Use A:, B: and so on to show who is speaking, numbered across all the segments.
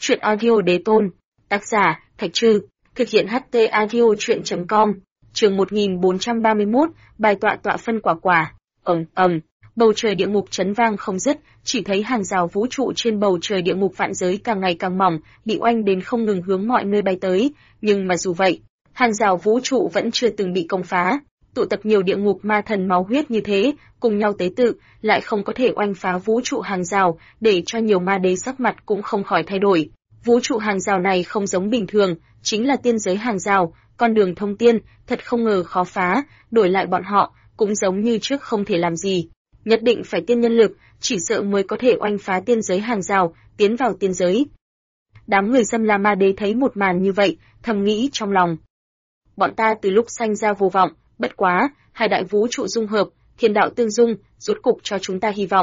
A: Chuyện audio đế tôn. Tác giả, Thạch Trư. Thực hiện HT audio chuyện.com. Chương 1431, bài tọa tọa phân quả quả. Bầu trời địa ngục chấn vang không dứt, chỉ thấy hàng rào vũ trụ trên bầu trời địa ngục vạn giới càng ngày càng mỏng, bị oanh đến không ngừng hướng mọi nơi bay tới, nhưng mà dù vậy, hàng rào vũ trụ vẫn chưa từng bị công phá. Tụ tập nhiều địa ngục ma thần máu huyết như thế, cùng nhau tế tự, lại không có thể oanh phá vũ trụ hàng rào, để cho nhiều ma đế sắc mặt cũng không khỏi thay đổi. Vũ trụ hàng rào này không giống bình thường, chính là tiên giới hàng rào, con đường thông tiên, thật không ngờ khó phá, đổi lại bọn họ, cũng giống như trước không thể làm gì. Nhất định phải tiên nhân lực, chỉ sợ mới có thể oanh phá tiên giới hàng rào, tiến vào tiên giới. Đám người Dâm La Ma Đế thấy một màn như vậy, thầm nghĩ trong lòng. Bọn ta từ lúc sanh ra vô vọng, bất quá, hai đại vũ trụ dung hợp, thiên đạo tương dung, rốt cục cho chúng ta hy vọng.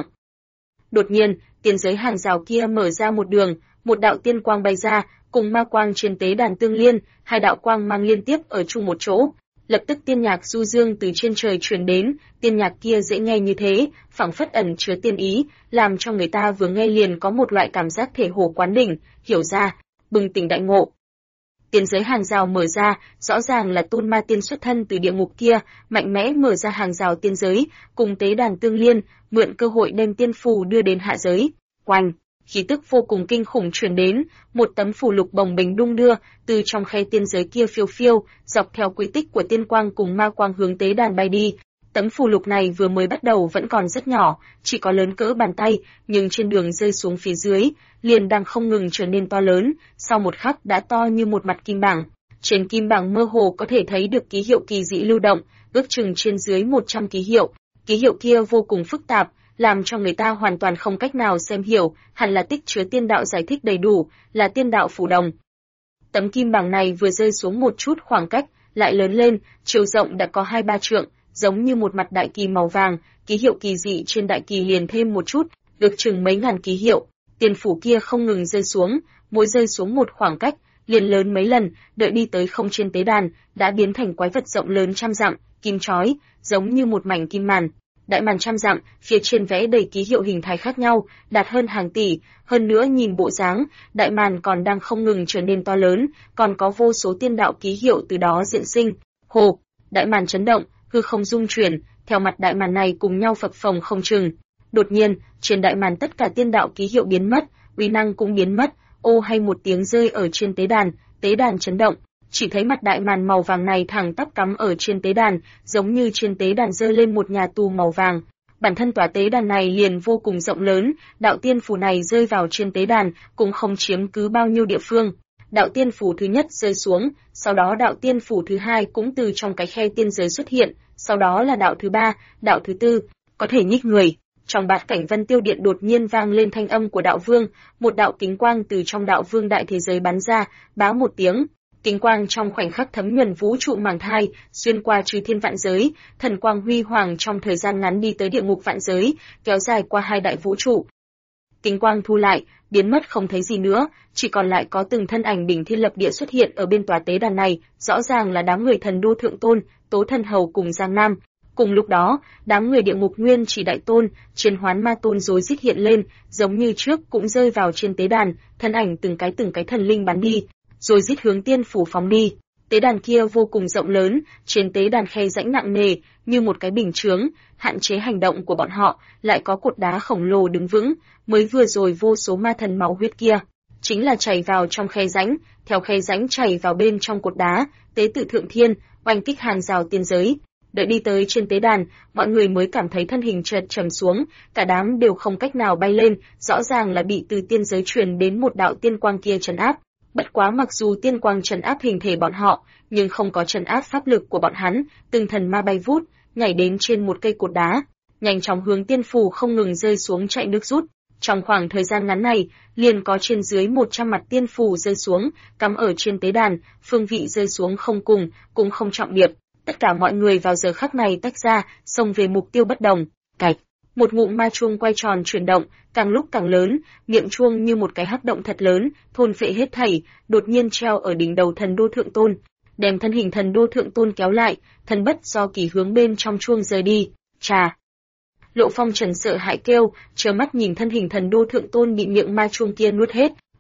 A: Đột nhiên, tiên giới hàng rào kia mở ra một đường, một đạo tiên quang bay ra, cùng ma quang trên tế đàn tương liên, hai đạo quang mang liên tiếp ở chung một chỗ. Lập tức tiên nhạc du dương từ trên trời truyền đến, tiên nhạc kia dễ nghe như thế, phảng phất ẩn chứa tiên ý, làm cho người ta vừa nghe liền có một loại cảm giác thể hồ quán đỉnh, hiểu ra, bừng tỉnh đại ngộ. Tiên giới hàng rào mở ra, rõ ràng là tôn ma tiên xuất thân từ địa ngục kia, mạnh mẽ mở ra hàng rào tiên giới, cùng tế đàn tương liên, mượn cơ hội đem tiên phù đưa đến hạ giới. Oanh! Khí tức vô cùng kinh khủng truyền đến, một tấm phù lục bồng bềnh đung đưa, từ trong khe tiên giới kia phiêu phiêu, dọc theo quỹ tích của tiên quang cùng ma quang hướng tế đàn bay đi. Tấm phù lục này vừa mới bắt đầu vẫn còn rất nhỏ, chỉ có lớn cỡ bàn tay, nhưng trên đường rơi xuống phía dưới, liền đang không ngừng trở nên to lớn, sau một khắc đã to như một mặt kim bảng. Trên kim bảng mơ hồ có thể thấy được ký hiệu kỳ dị lưu động, ước chừng trên dưới 100 ký hiệu kia vô cùng phức tạp, làm cho người ta hoàn toàn không cách nào xem hiểu, hẳn là tích chứa tiên đạo giải thích đầy đủ, là tiên đạo phù đồng. Tấm kim bảng này vừa rơi xuống một chút khoảng cách, lại lớn lên, chiều rộng đã có 2-3 trượng, giống như một mặt đại kỳ màu vàng, ký hiệu kỳ dị trên đại kỳ liền thêm một chút, được chừng mấy ngàn ký hiệu. Tiền phủ kia không ngừng rơi xuống, mỗi rơi xuống một khoảng cách, liền lớn mấy lần, đợi đi tới không trên tế đàn, đã biến thành quái vật rộng lớn trăm dặm, kim chói, giống như một mảnh kim màn. Đại màn trăm dặm, phía trên vẽ đầy ký hiệu hình thái khác nhau, đạt hơn hàng tỷ, hơn nữa nhìn bộ dáng, đại màn còn đang không ngừng trở nên to lớn, còn có vô số tiên đạo ký hiệu từ đó diễn sinh. Hồ, đại màn chấn động, hư không rung chuyển, theo mặt đại màn này cùng nhau phập phồng không chừng. Đột nhiên, trên đại màn tất cả tiên đạo ký hiệu biến mất, uy năng cũng biến mất, ô hay một tiếng rơi ở trên tế đàn chấn động. Chỉ thấy mặt đại màn màu vàng này thẳng tắp cắm ở trên tế đàn, giống như trên tế đàn giơ lên một nhà tù màu vàng. Bản thân tòa tế đàn này liền vô cùng rộng lớn, đạo tiên phù này rơi vào trên tế đàn cũng không chiếm cứ bao nhiêu địa phương. Đạo tiên phù thứ nhất rơi xuống, sau đó đạo tiên phù thứ hai cũng từ trong cái khe tiên giới xuất hiện, sau đó là đạo thứ ba, đạo thứ tư, có thể nhích người. Trong bát cảnh vân tiêu điện đột nhiên vang lên thanh âm của đạo vương, một đạo kính quang từ trong đạo vương đại thế giới bắn ra, báo một tiếng. Kính quang trong khoảnh khắc thấm nhuần vũ trụ màng thai, xuyên qua chư thiên vạn giới, thần quang huy hoàng trong thời gian ngắn đi tới địa ngục vạn giới, kéo dài qua hai đại vũ trụ. Kính quang thu lại, biến mất không thấy gì nữa, chỉ còn lại có từng thân ảnh đỉnh thiên lập địa xuất hiện ở bên tòa tế đàn này, rõ ràng là đám người thần đô thượng tôn, Tố Thần Hầu cùng Giang Nam. Cùng lúc đó, đám người địa ngục nguyên chỉ đại tôn, chiến hoán ma tôn rối rít hiện lên, giống như trước cũng rơi vào trên tế đàn, thân ảnh từng cái thần linh bắn đi, rồi rít hướng tiên phủ phóng đi. Tế đàn kia vô cùng rộng lớn, trên tế đàn khe rãnh nặng nề, như một cái bình chướng, hạn chế hành động của bọn họ, lại có cột đá khổng lồ đứng vững, mới vừa rồi vô số ma thần máu huyết kia, chính là chảy vào trong khe rãnh, theo khe rãnh chảy vào bên trong cột đá, tế tự thượng thiên, oanh kích hàng rào tiên giới. Đợi đi tới trên tế đàn, mọi người mới cảm thấy thân hình chợt trầm xuống, cả đám đều không cách nào bay lên, rõ ràng là bị từ tiên giới truyền đến một đạo tiên quang kia trấn áp. Bất quá mặc dù tiên quang trấn áp hình thể bọn họ, nhưng không có trấn áp pháp lực của bọn hắn, từng thần ma bay vút, nhảy đến trên một cây cột đá, nhanh chóng hướng tiên phù không ngừng rơi xuống chạy nước rút. Trong khoảng thời gian ngắn này, liền có trên dưới 100 mặt tiên phù rơi xuống, cắm ở trên tế đàn, phương vị rơi xuống không cùng, cũng không trọng điệp. Tất cả mọi người vào giờ khắc này tách ra, xông về mục tiêu bất đồng. Cạch, một ngụm ma chuông quay tròn chuyển động, càng lúc càng lớn, miệng chuông như một cái hắc động thật lớn, thôn phệ hết thảy, đột nhiên treo ở đỉnh đầu thần đô thượng tôn, đem thân hình thần đô thượng tôn kéo lại, thần bất do kỳ hướng bên trong chuông rời đi. Chà! Lộ Phong Trần sợ hãi kêu, trơ mắt nhìn thân hình thần đô thượng tôn bị miệng ma chuông kia nuốt hết,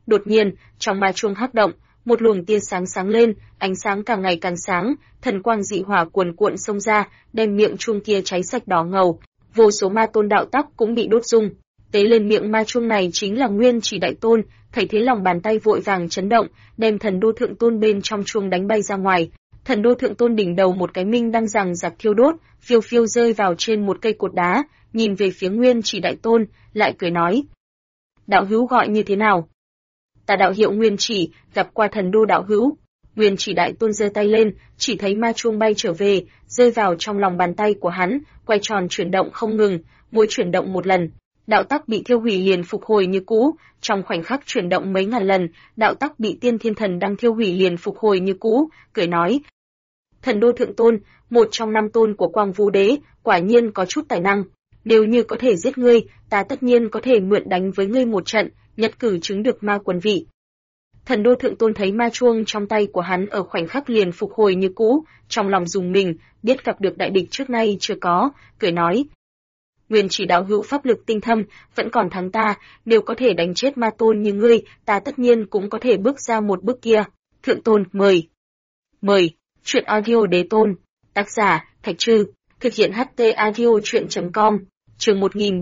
A: Đột nhiên, trong ma chuông hắc động, một luồng tia sáng sáng lên, ánh sáng càng ngày càng sáng, thần quang dị hỏa cuồn cuộn xông ra, đem miệng chuông kia cháy sạch đỏ ngầu. Vô số ma tôn đạo tắc cũng bị đốt rung. Tế lên miệng ma chuông này chính là Nguyên Chỉ Đại Tôn, thấy thế lòng bàn tay vội vàng chấn động, đem Thần Đô Thượng Tôn bên trong chuông đánh bay ra ngoài. Thần Đô Thượng Tôn đỉnh đầu một cái minh đang giằng giặc thiêu đốt, phiêu phiêu rơi vào trên một cây cột đá, nhìn về phía Nguyên Chỉ Đại Tôn, lại cười nói: "Đạo hữu gọi như thế nào?" "Ta đạo hiệu Nguyên Chỉ, gặp qua Thần Đô đạo hữu." Nguyên Chỉ Đại Tôn giơ tay lên, chỉ thấy ma chuông bay trở về, rơi vào trong lòng bàn tay của hắn, quay tròn chuyển động không ngừng, mỗi chuyển động một lần, đạo tắc bị thiêu hủy liền phục hồi như cũ, trong khoảnh khắc chuyển động mấy ngàn lần, đạo tắc bị Tiên Thiên Thần đang thiêu hủy liền phục hồi như cũ, cười nói: "Thần Đô Thượng Tôn, một trong 5 tôn của Quang Vũ Đế, quả nhiên có chút tài năng. Nếu như có thể giết ngươi, ta tất nhiên có thể mượn đánh với ngươi một trận, nhất cử chứng được ma quân vị." Thần Đô Thượng Tôn thấy ma chuông trong tay của hắn ở khoảnh khắc liền phục hồi như cũ, trong lòng rùng mình, biết gặp được đại địch trước nay chưa có, cười nói: "Nguyên Chỉ đạo hữu pháp lực tinh thâm, vẫn còn thắng ta, nếu có thể đánh chết ma tôn như ngươi, ta tất nhiên cũng có thể bước ra một bước kia. Thượng Tôn, mời." Mời, truyện audio Đế Tôn, tác giả, Thạch Trư, thực hiện HT audio truyện.com, chương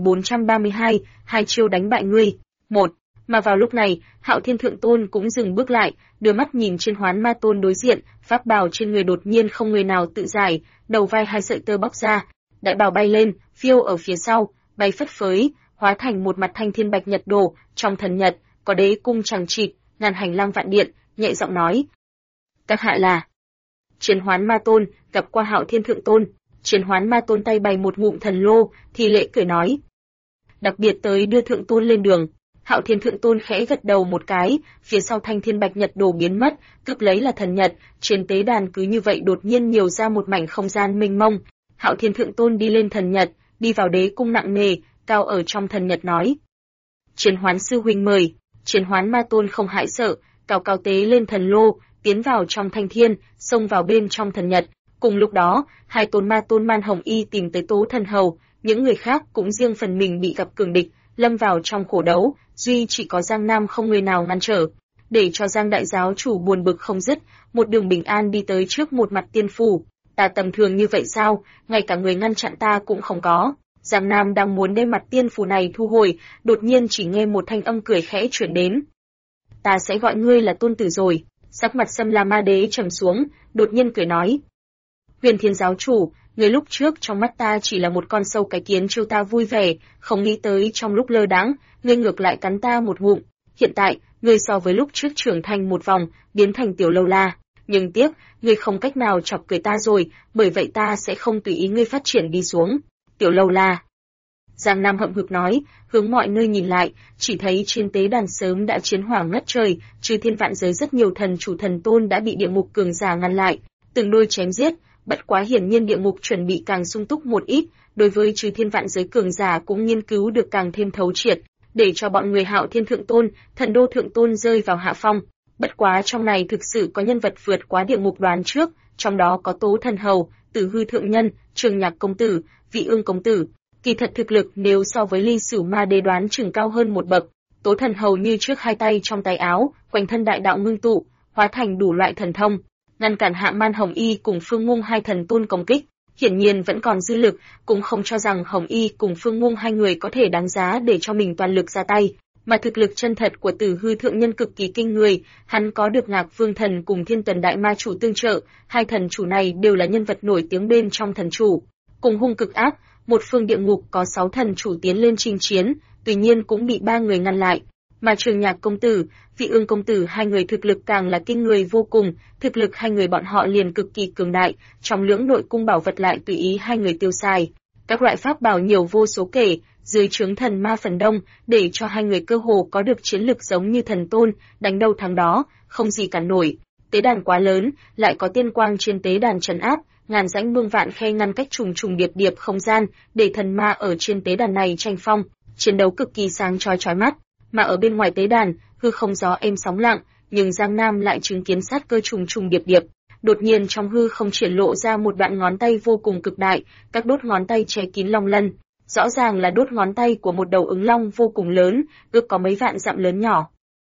A: 1432, hai chiêu đánh bại ngươi. 1. Mà vào lúc này, Hạo Thiên Thượng Tôn cũng dừng bước lại, đưa mắt nhìn trên Hoán Ma Tôn đối diện, pháp bào trên người đột nhiên không người nào tự giải, đầu vai hai sợi tơ bóc ra, đại bào bay lên, phiêu ở phía sau, bay phất phới, hóa thành một mặt thanh thiên bạch nhật đồ, trong thần nhật có đế cung chằng chịt, ngàn hành lang vạn điện, nhẹ giọng nói: "Các hạ là?" Chiến Hoán Ma Tôn gặp qua Hạo Thiên Thượng Tôn. Chiến Hoán Ma Tôn tay bày một ngụm thần lô, thì lễ cười nói: "Đặc biệt tới đưa Thượng Tôn lên đường." Hạo Thiên Thượng Tôn khẽ gật đầu một cái, phía sau thanh thiên bạch nhật đồ biến mất, cướp lấy là thần nhật, trên tế đàn cứ như vậy đột nhiên nhiều ra một mảnh không gian mênh mông. Hạo Thiên Thượng Tôn đi lên thần nhật, đi vào đế cung nặng nề, cao ở trong thần nhật nói: "Chiến Hoán sư huynh mời." Chiến Hoán Ma Tôn không hãi sợ, cao cao tế lên thần lô, tiến vào trong thanh thiên, xông vào bên trong thần nhật. Cùng lúc đó, hai tôn ma tôn Man Hồng Y tìm tới Tố Thần Hầu, những người khác cũng riêng phần mình bị gặp cường địch, lâm vào trong khổ đấu, duy chỉ có Giang Nam không người nào ngăn trở. Để cho Giang đại giáo chủ buồn bực không dứt, một đường bình an đi tới trước một mặt tiên phủ. "Ta tầm thường như vậy sao, ngay cả người ngăn chặn ta cũng không có." Giang Nam đang muốn đem mặt tiên phủ này thu hồi, đột nhiên chỉ nghe một thanh âm cười khẽ chuyển đến: "Ta sẽ gọi ngươi là tôn tử rồi." Sắc mặt Sâm La Ma Đế trầm xuống, đột nhiên cười nói: "Huyền Thiên giáo chủ, người lúc trước trong mắt ta chỉ là một con sâu cái kiến trêu ta vui vẻ, không nghĩ tới trong lúc lơ đãng, ngươi ngược lại cắn ta một ngụm. Hiện tại, ngươi so với lúc trước trưởng thành một vòng, biến thành tiểu lâu la, nhưng tiếc, ngươi không cách nào chọc cười ta rồi, bởi vậy ta sẽ không tùy ý ngươi phát triển đi xuống." "Tiểu lâu la?" Giang Nam hậm hực nói, hướng mọi nơi nhìn lại, chỉ thấy trên tế đàn sớm đã chiến hỏa ngất trời, trừ thiên vạn giới rất nhiều thần chủ thần tôn đã bị địa ngục cường giả ngăn lại, từng đôi chém giết, bất quá hiển nhiên địa ngục chuẩn bị càng sung túc một ít, đối với trừ thiên vạn giới cường giả cũng nghiên cứu được càng thêm thấu triệt, để cho bọn người Hạo Thiên Thượng Tôn, Thần Đô Thượng Tôn rơi vào hạ phong. Bất quá trong này thực sự có nhân vật vượt quá địa ngục đoán trước, trong đó có Tố Thần Hầu, Tử Hư Thượng Nhân, Trường Nhạc Công Tử, Vị Ương Công Tử. Kỳ thật thực lực nếu so với Ly Sửu Ma Đế đoán chừng cao hơn một bậc. Tố Thần Hầu như trước hai tay trong tay áo, quanh thân đại đạo ngưng tụ, hóa thành đủ loại thần thông, ngăn cản Hạ Man Hồng Y cùng Phương Ngung hai thần tôn công kích. Hiển nhiên vẫn còn dư lực, cũng không cho rằng Hồng Y cùng Phương Ngung hai người có thể đáng giá để cho mình toàn lực ra tay, mà thực lực chân thật của Tử Hư Thượng Nhân cực kỳ kinh người, hắn có được Ngạc Vương Thần cùng Thiên Tuần Đại Ma Chủ tương trợ, hai thần chủ này đều là nhân vật nổi tiếng bên trong thần chủ. Cùng hung cực ác, một phương địa ngục có 6 thần chủ tiến lên chinh chiến, tuy nhiên cũng bị 3 người ngăn lại. Mà Trường Nhạc Công Tử, Vị Ương Công Tử hai người thực lực càng là kinh người vô cùng, thực lực hai người bọn họ liền cực kỳ cường đại, trong lưỡng nội cung bảo vật lại tùy ý hai người tiêu xài. Các loại pháp bảo nhiều vô số kể, dưới trướng thần ma phần đông, để cho hai người cơ hồ có được chiến lực giống như thần tôn, đánh đâu thắng đó, không gì cản nổi. Tế đàn quá lớn, lại có tiên quang trên tế đàn trấn áp, ngàn rãnh mương vạn khe ngăn cách trùng trùng điệp điệp không gian, để thần ma ở trên tế đàn này tranh phong, chiến đấu cực kỳ sáng chói mắt. Mà ở bên ngoài tế đàn, hư không gió êm sóng lặng, nhưng Giang Nam lại chứng kiến sát cơ trùng trùng điệp điệp. Đột nhiên trong hư không triển lộ ra một đoạn ngón tay vô cùng cực đại, các đốt ngón tay che kín long lân, rõ ràng là đốt ngón tay của một đầu ứng long vô cùng lớn, ước có mấy vạn dặm lớn nhỏ.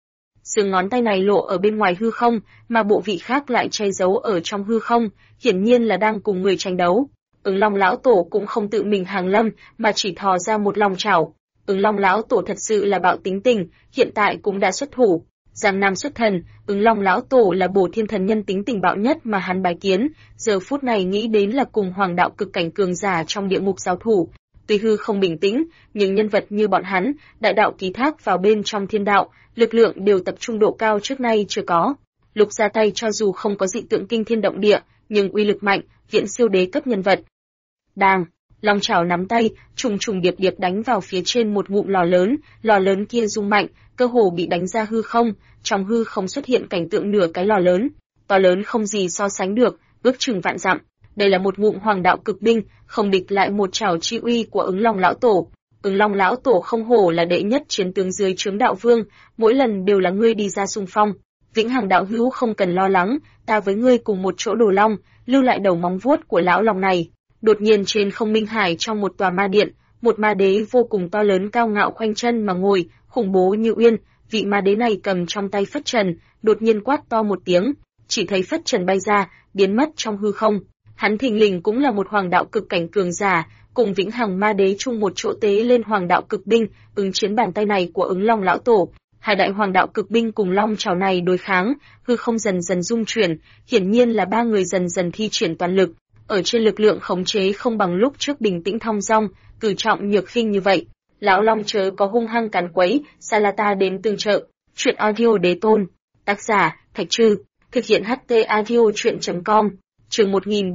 A: xương ngón tay này lộ ở bên ngoài hư không, mà bộ vị khác lại che giấu ở trong hư không, hiển nhiên là đang cùng người tranh đấu. Ứng Long lão tổ cũng không tự mình hàng lâm, mà chỉ thò ra một long chảo. Ứng Long lão tổ thật sự là bạo tính tình, hiện tại cũng đã xuất thủ. Giang Nam xuất thần, Ứng Long lão tổ là Bổ Thiên thần nhân tính tình bạo nhất mà hắn bái kiến, giờ phút này nghĩ đến là cùng hoàng đạo cực cảnh cường giả trong địa ngục giao thủ. Tuy hư không bình tĩnh, nhưng nhân vật như bọn hắn, đại đạo ký thác vào bên trong thiên đạo, lực lượng đều tập trung độ cao trước nay chưa có. Lúc ra tay cho dù không có dị tượng kinh thiên động địa, nhưng uy lực mạnh, viễn siêu đế cấp nhân vật. Đang, long chảo nắm tay, trùng trùng điệp điệp đánh vào phía trên một ngụm lò lớn kia rung mạnh, cơ hồ bị đánh ra hư không, trong hư không xuất hiện cảnh tượng nửa cái lò lớn, to lớn không gì so sánh được, ước chừng vạn dặm. Đây là một ngụm hoàng đạo cực binh, không địch lại một trảo chi uy của Ứng Long lão tổ. Ứng Long lão tổ không hổ là đệ nhất chiến tướng dưới trướng đạo vương, mỗi lần đều là ngươi đi ra xung phong. Vĩnh Hằng đạo hữu không cần lo lắng, ta với ngươi cùng một chỗ đổ long, lưu lại đầu móng vuốt của lão long này. Đột nhiên trên không minh hải trong một tòa ma điện, một ma đế vô cùng to lớn cao ngạo khoanh chân mà ngồi, khủng bố như uyên. Vị ma đế này cầm trong tay phất trần, đột nhiên quát to một tiếng, chỉ thấy phất trần bay ra, biến mất trong hư không. Hắn thình lình cũng là một hoàng đạo cực cảnh cường giả, cùng Vĩnh Hằng ma đế chung một chỗ tế lên hoàng đạo cực binh, ứng chiến bàn tay này của Ứng Long lão tổ. Hai đại hoàng đạo cực binh cùng long chảo này đối kháng, hư không dần dần rung chuyển, hiển nhiên là ba người dần dần thi triển toàn lực. Ở trên lực lượng khống chế không bằng lúc trước bình tĩnh thong dong, cử trọng nhược khinh như vậy. Lão long chớ có hung hăng cắn quấy, Salata đến tương trợ. Truyện audio đế tôn. Tác giả, Thạch Trư. Thực hiện HT audio truyện.com. Chương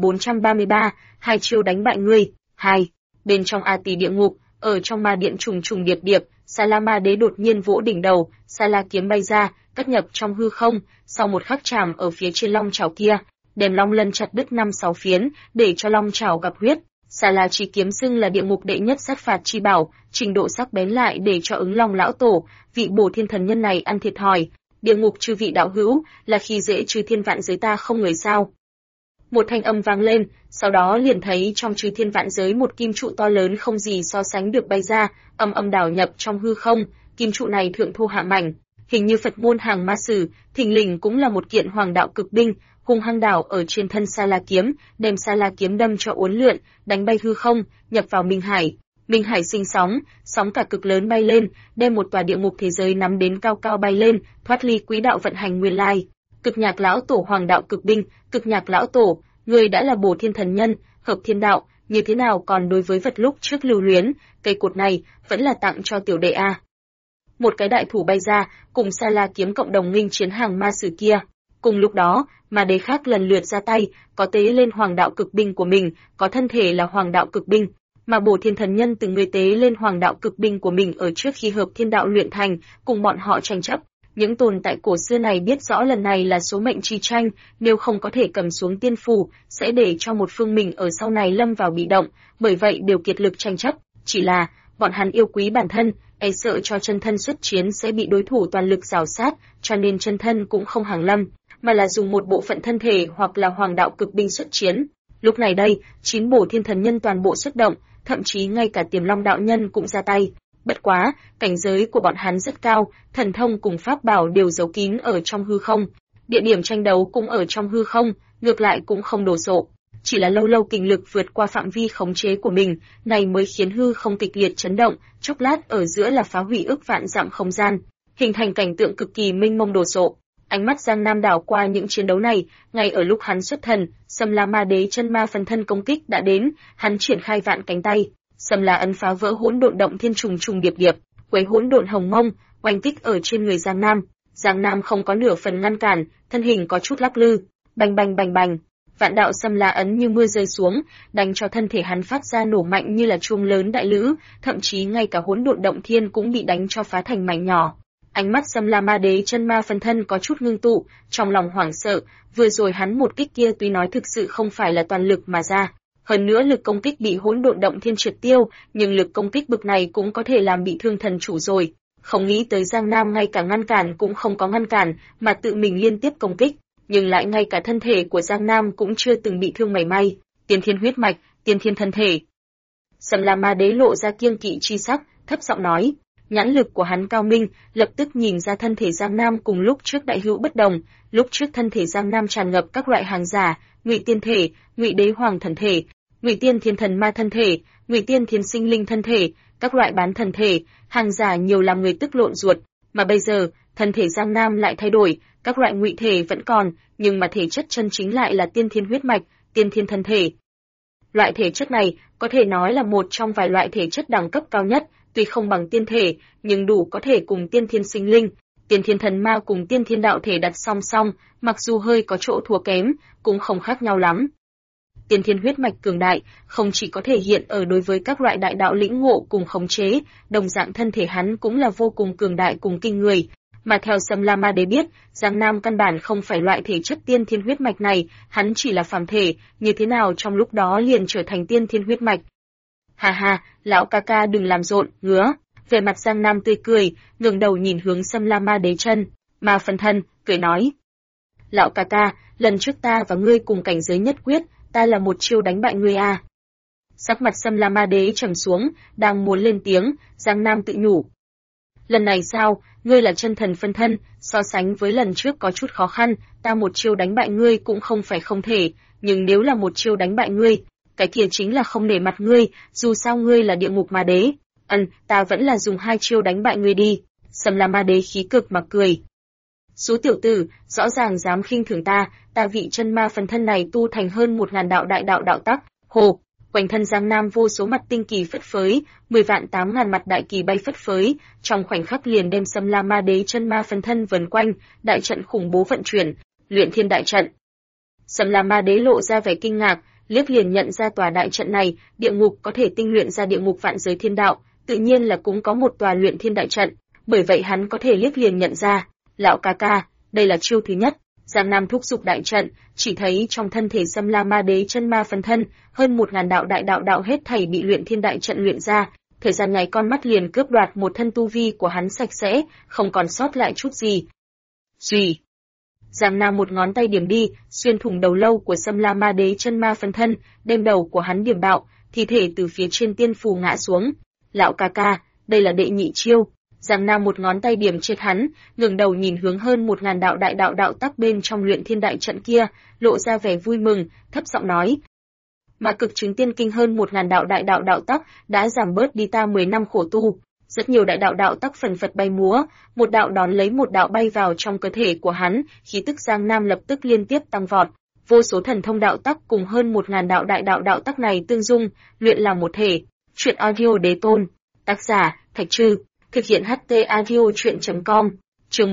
A: 1433, hai chiêu đánh bại ngươi. 2. Bên trong A Tỳ địa ngục, ở trong ma điện trùng trùng điệp điệp, Sa-la ma đế đột nhiên vỗ đỉnh đầu, Sa-la kiếm bay ra, cắt nhập trong hư không, sau một khắc chạm ở phía trên long chảo kia, đem long lân chặt đứt 5-6 phiến, để cho long chảo gặp huyết. Sa-la chi kiếm xưng là địa ngục đệ nhất sát phạt chi bảo, trình độ sắc bén lại để cho Ứng Long lão tổ, vị Bổ Thiên thần nhân này ăn thiệt thòi. Địa ngục chư vị đạo hữu, là khi dễ chư thiên vạn giới ta không người sao? Một thanh âm vang lên, sau đó liền thấy trong chư thiên vạn giới một kim trụ to lớn không gì so sánh được bay ra, âm âm đảo nhập trong hư không, kim trụ này thượng thu hạ mảnh, hình như Phật môn hàng ma sử, thình lình cũng là một kiện hoàng đạo cực binh, hung hăng đảo ở trên thân Sa-la kiếm, đem Sa-la kiếm đâm cho uốn lượn, đánh bay hư không, nhập vào Minh Hải. Minh Hải sinh sóng, sóng cả cực lớn bay lên, đem một tòa địa ngục thế giới nắm đến cao cao bay lên, thoát ly quỹ đạo vận hành nguyên lai. Cực Nhạc lão tổ hoàng đạo cực binh, Cực Nhạc lão tổ, ngươi đã là Bổ Thiên thần nhân, hợp thiên đạo, như thế nào còn đối với vật lúc trước lưu luyến, cây cột này vẫn là tặng cho tiểu đệ a. Một cái đại thủ bay ra, cùng Sa-la kiếm cộng đồng nghênh chiến hàng ma sử kia. Cùng lúc đó, ma đế khác lần lượt ra tay, có tế lên hoàng đạo cực binh của mình, có thân thể là hoàng đạo cực binh, mà Bổ Thiên thần nhân từng người tế lên hoàng đạo cực binh của mình ở trước khi hợp thiên đạo luyện thành, cùng bọn họ tranh chấp. Những tồn tại cổ xưa này biết rõ lần này là số mệnh chi tranh, nếu không có thể cầm xuống tiên phù, sẽ để cho một phương mình ở sau này lâm vào bị động, bởi vậy đều kiệt lực tranh chấp. Chỉ là, bọn hắn yêu quý bản thân, e sợ cho chân thân xuất chiến sẽ bị đối thủ toàn lực rào sát, cho nên chân thân cũng không hàng lâm, mà là dùng một bộ phận thân thể hoặc là hoàng đạo cực binh xuất chiến. Lúc này đây, 9 Bổ Thiên thần nhân toàn bộ xuất động, thậm chí ngay cả Tiềm Long đạo nhân cũng ra tay. Bất quá, cảnh giới của bọn hắn rất cao, thần thông cùng pháp bảo đều giấu kín ở trong hư không. Địa điểm tranh đấu cũng ở trong hư không, ngược lại cũng không đồ sộ. Chỉ là lâu lâu kình lực vượt qua phạm vi khống chế của mình, này mới khiến hư không kịch liệt chấn động, chốc lát ở giữa là phá hủy ức vạn dặm không gian, hình thành cảnh tượng cực kỳ mênh mông đồ sộ. Ánh mắt Giang Nam đảo qua những chiến đấu này, ngay ở lúc hắn xuất thần, Sâm La Ma Đế chân ma phần thân công kích đã đến, hắn triển khai vạn cánh tay. Sâm La ấn phá vỡ hỗn độn động thiên trùng trùng điệp điệp, quấy hỗn độn hồng mông, oanh kích ở trên người Giang Nam. Giang Nam không có nửa phần ngăn cản, thân hình có chút lắc lư, bành bành bành bành. Vạn đạo Sâm La ấn như mưa rơi xuống, đánh cho thân thể hắn phát ra nổ mạnh như là chuông lớn đại lữ, thậm chí ngay cả hỗn độn động thiên cũng bị đánh cho phá thành mảnh nhỏ. Ánh mắt Sâm La Ma Đế chân ma phần thân có chút ngưng tụ, trong lòng hoảng sợ, vừa rồi hắn một kích kia tuy nói thực sự không phải là toàn lực mà ra, hơn nữa lực công kích bị hỗn độn động thiên triệt tiêu, nhưng lực công kích bực này cũng có thể làm bị thương thần chủ rồi. Không nghĩ tới Giang Nam ngay cả ngăn cản cũng không có ngăn cản, mà tự mình liên tiếp công kích, nhưng lại ngay cả thân thể của Giang Nam cũng chưa từng bị thương mảy may. Tiên thiên huyết mạch, tiên thiên thân thể. Sâm La Ma Đế lộ ra kiêng kỵ chi sắc, thấp giọng nói: Nhãn lực của hắn cao minh, lập tức nhìn ra thân thể Giang Nam cùng lúc trước đại hữu bất đồng. Lúc trước thân thể Giang Nam tràn ngập các loại hàng giả, ngụy tiên thể, ngụy đế hoàng thần thể, ngụy tiên thiên thần ma thân thể, ngụy tiên thiên sinh linh thân thể, các loại bán thần thể, hàng giả nhiều làm người tức lộn ruột. Mà bây giờ, thân thể Giang Nam lại thay đổi, các loại ngụy thể vẫn còn, nhưng mà thể chất chân chính lại là tiên thiên huyết mạch, tiên thiên thân thể. Loại thể chất này có thể nói là một trong vài loại thể chất đẳng cấp cao nhất, tuy không bằng tiên thể, nhưng đủ có thể cùng tiên thiên sinh linh, tiên thiên thần ma cùng tiên thiên đạo thể đặt song song, mặc dù hơi có chỗ thua kém, cũng không khác nhau lắm. Tiên thiên huyết mạch cường đại, không chỉ có thể hiện ở đối với các loại đại đạo lĩnh ngộ cùng khống chế, đồng dạng thân thể hắn cũng là vô cùng cường đại cùng kinh người. Mà theo Sâm La Ma Đế biết, Giang Nam căn bản không phải loại thể chất tiên thiên huyết mạch này, hắn chỉ là phàm thể, như thế nào trong lúc đó liền trở thành tiên thiên huyết mạch. Ha ha, lão ca ca đừng làm rộn, ngứa. Về mặt Giang Nam tươi cười, ngẩng đầu nhìn hướng Sâm La Ma Đế chân, Ma Phân Thân, cười nói: "Lão ca ca, lần trước ta và ngươi cùng cảnh giới nhất quyết, ta là một chiêu đánh bại ngươi à?" Sắc mặt Sâm La Ma Đế trầm xuống, đang muốn lên tiếng, Giang Nam tự nhủ: "Lần này sao, ngươi là chân thần phân thân, so sánh với lần trước có chút khó khăn, ta một chiêu đánh bại ngươi cũng không phải không thể, nhưng nếu là một chiêu đánh bại ngươi, cái kia chính là không nể mặt ngươi, dù sao ngươi là địa ngục ma đế. Ta vẫn là dùng 2 chiêu đánh bại ngươi đi." Sâm La Ma Đế khí cực mà cười. "Số tiểu tử, rõ ràng dám khinh thường ta vị chân ma phân thân này tu thành hơn 1000 đạo đại đạo đạo tắc." Hồ, quanh thân Giang Nam vô số mặt tinh kỳ phất phới, 10 vạn 8000 mặt đại kỳ bay phất phới, trong khoảnh khắc liền đem Sâm La Ma Đế chân ma phân thân vần quanh, đại trận khủng bố vận chuyển, luyện thiên đại trận. Sâm La Ma Đế lộ ra vẻ kinh ngạc, liếc liền nhận ra tòa đại trận này, địa ngục có thể tinh luyện ra địa ngục vạn giới thiên đạo, tự nhiên là cũng có một tòa luyện thiên đại trận, bởi vậy hắn có thể liếc liền nhận ra, lão ca ca, đây là chiêu thứ nhất. Giang Nam thúc giục đại trận, chỉ thấy trong thân thể Sâm La Ma Đế chân ma phân thân, hơn 1000 đạo đại đạo hết thảy bị luyện thiên đại trận luyện ra, thời gian này con mắt liền cướp đoạt một thân tu vi của hắn sạch sẽ, không còn sót lại chút gì. Gì? Giang Nam một ngón tay điểm đi, xuyên thủng đầu lâu của Sâm La Ma Đế chân ma phân thân, đem đầu của hắn điểm bạo, thi thể từ phía trên tiên phù ngã xuống. Lão ca ca, đây là đệ nhị chiêu. Giang Nam một ngón tay điểm chết hắn, ngẩng đầu nhìn hướng hơn 1000 đạo đại đạo tắc bên trong luyện thiên đại trận kia, lộ ra vẻ vui mừng, thấp giọng nói: "Mà cực chứng tiên kinh hơn 1000 đạo đại đạo tắc đã giảm bớt đi ta 10 năm khổ tu." Rất nhiều đại đạo tắc phần phật bay múa, một đạo đón lấy một đạo bay vào trong cơ thể của hắn, khí tức Giang Nam lập tức liên tiếp tăng vọt. Vô số thần thông đạo tắc cùng hơn 1000 đạo đại đạo tắc này tương dung, luyện làm một thể. Truyện audio đế tôn. Tác giả: Thạch Trư. Thực hiện HT audio truyện.com. Chương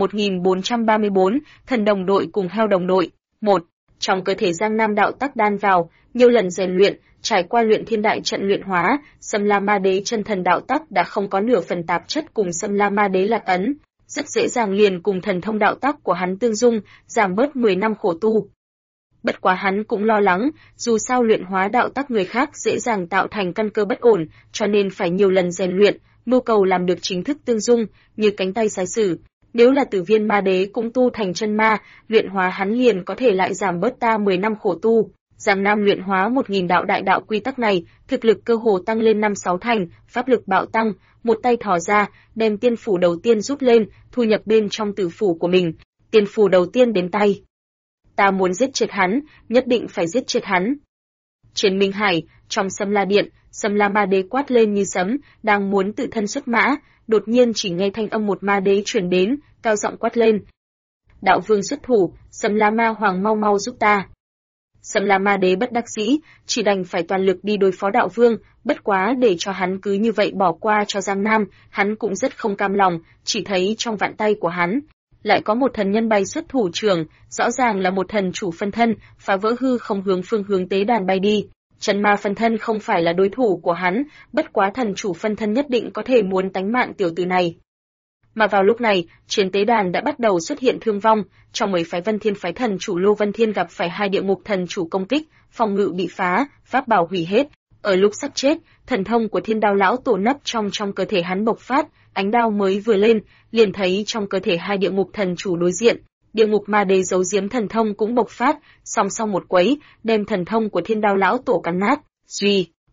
A: 1434, thần đồng đội cùng heo đồng đội. 1. Trong cơ thể Giang Nam đạo tắc đan vào, nhiều lần rèn luyện, trải qua luyện thiên đại trận luyện hóa, Sâm La Ma Đế chân thần đạo tắc đã không có nửa phần tạp chất cùng Sâm La Ma Đế lạc ấn, rất dễ dàng liền cùng thần thông đạo tắc của hắn tương dung, giảm bớt 10 năm khổ tu. Bất quá hắn cũng lo lắng, dù sao luyện hóa đạo tắc người khác dễ dàng tạo thành căn cơ bất ổn, cho nên phải nhiều lần rèn luyện, mưu cầu làm được chính thức tương dung, như cánh tay sai sử. Nếu là Tử Viên Ma Đế cũng tu thành chân ma, luyện hóa hắn liền có thể lại giảm bớt ta 10 năm khổ tu. Giang Nam luyện hóa 1000 đạo đại đạo quy tắc này, thực lực cơ hồ tăng lên 5-6 thành, pháp lực bạo tăng, một tay thò ra, đem tiên phủ đầu tiên rút lên, thu nhập bên trong tử phủ của mình. Tiên phủ đầu tiên đến tay. Ta muốn giết chết hắn, nhất định phải giết chết hắn. Trên Minh Hải, trong Sâm La Điện, Sâm La Ma Đế quát lên như sấm, đang muốn tự thân xuất mã, đột nhiên chỉ nghe thanh âm một ma đế truyền đến, cao giọng quát lên: "Đạo vương xuất thủ, Sâm La Ma Hoàng mau mau giúp ta." Sâm La Ma Đế bất đắc dĩ, chỉ đành phải toàn lực đi đối phó đạo vương, bất quá để cho hắn cứ như vậy bỏ qua cho Giang Nam, hắn cũng rất không cam lòng, chỉ thấy trong vạn tay của hắn lại có một thần nhân bay xuất thủ trưởng, rõ ràng là một thần chủ phân thân, phá vỡ hư không hướng phương hướng tế đàn bay đi. Chân ma phân thân không phải là đối thủ của hắn, bất quá thần chủ phân thân nhất định có thể muốn tánh mạng tiểu tử này. Mà vào lúc này, trên tế đàn đã bắt đầu xuất hiện thương vong, trong 10 phái Vân Thiên phái thần chủ Lô Vân Thiên gặp phải 2 địa ngục thần chủ công kích, phòng ngự bị phá, pháp bảo hủy hết. Ở lúc sắp chết, thần thông của Thiên Đao lão tổ nấp trong cơ thể hắn bộc phát, ánh đao mới vừa lên, liền thấy trong cơ thể 2 địa ngục thần chủ đối diện, địa ngục ma đế giấu giếm thần thông cũng bộc phát, song song một quấy, đem thần thông của Thiên Đao lão tổ cắn nát. Duy,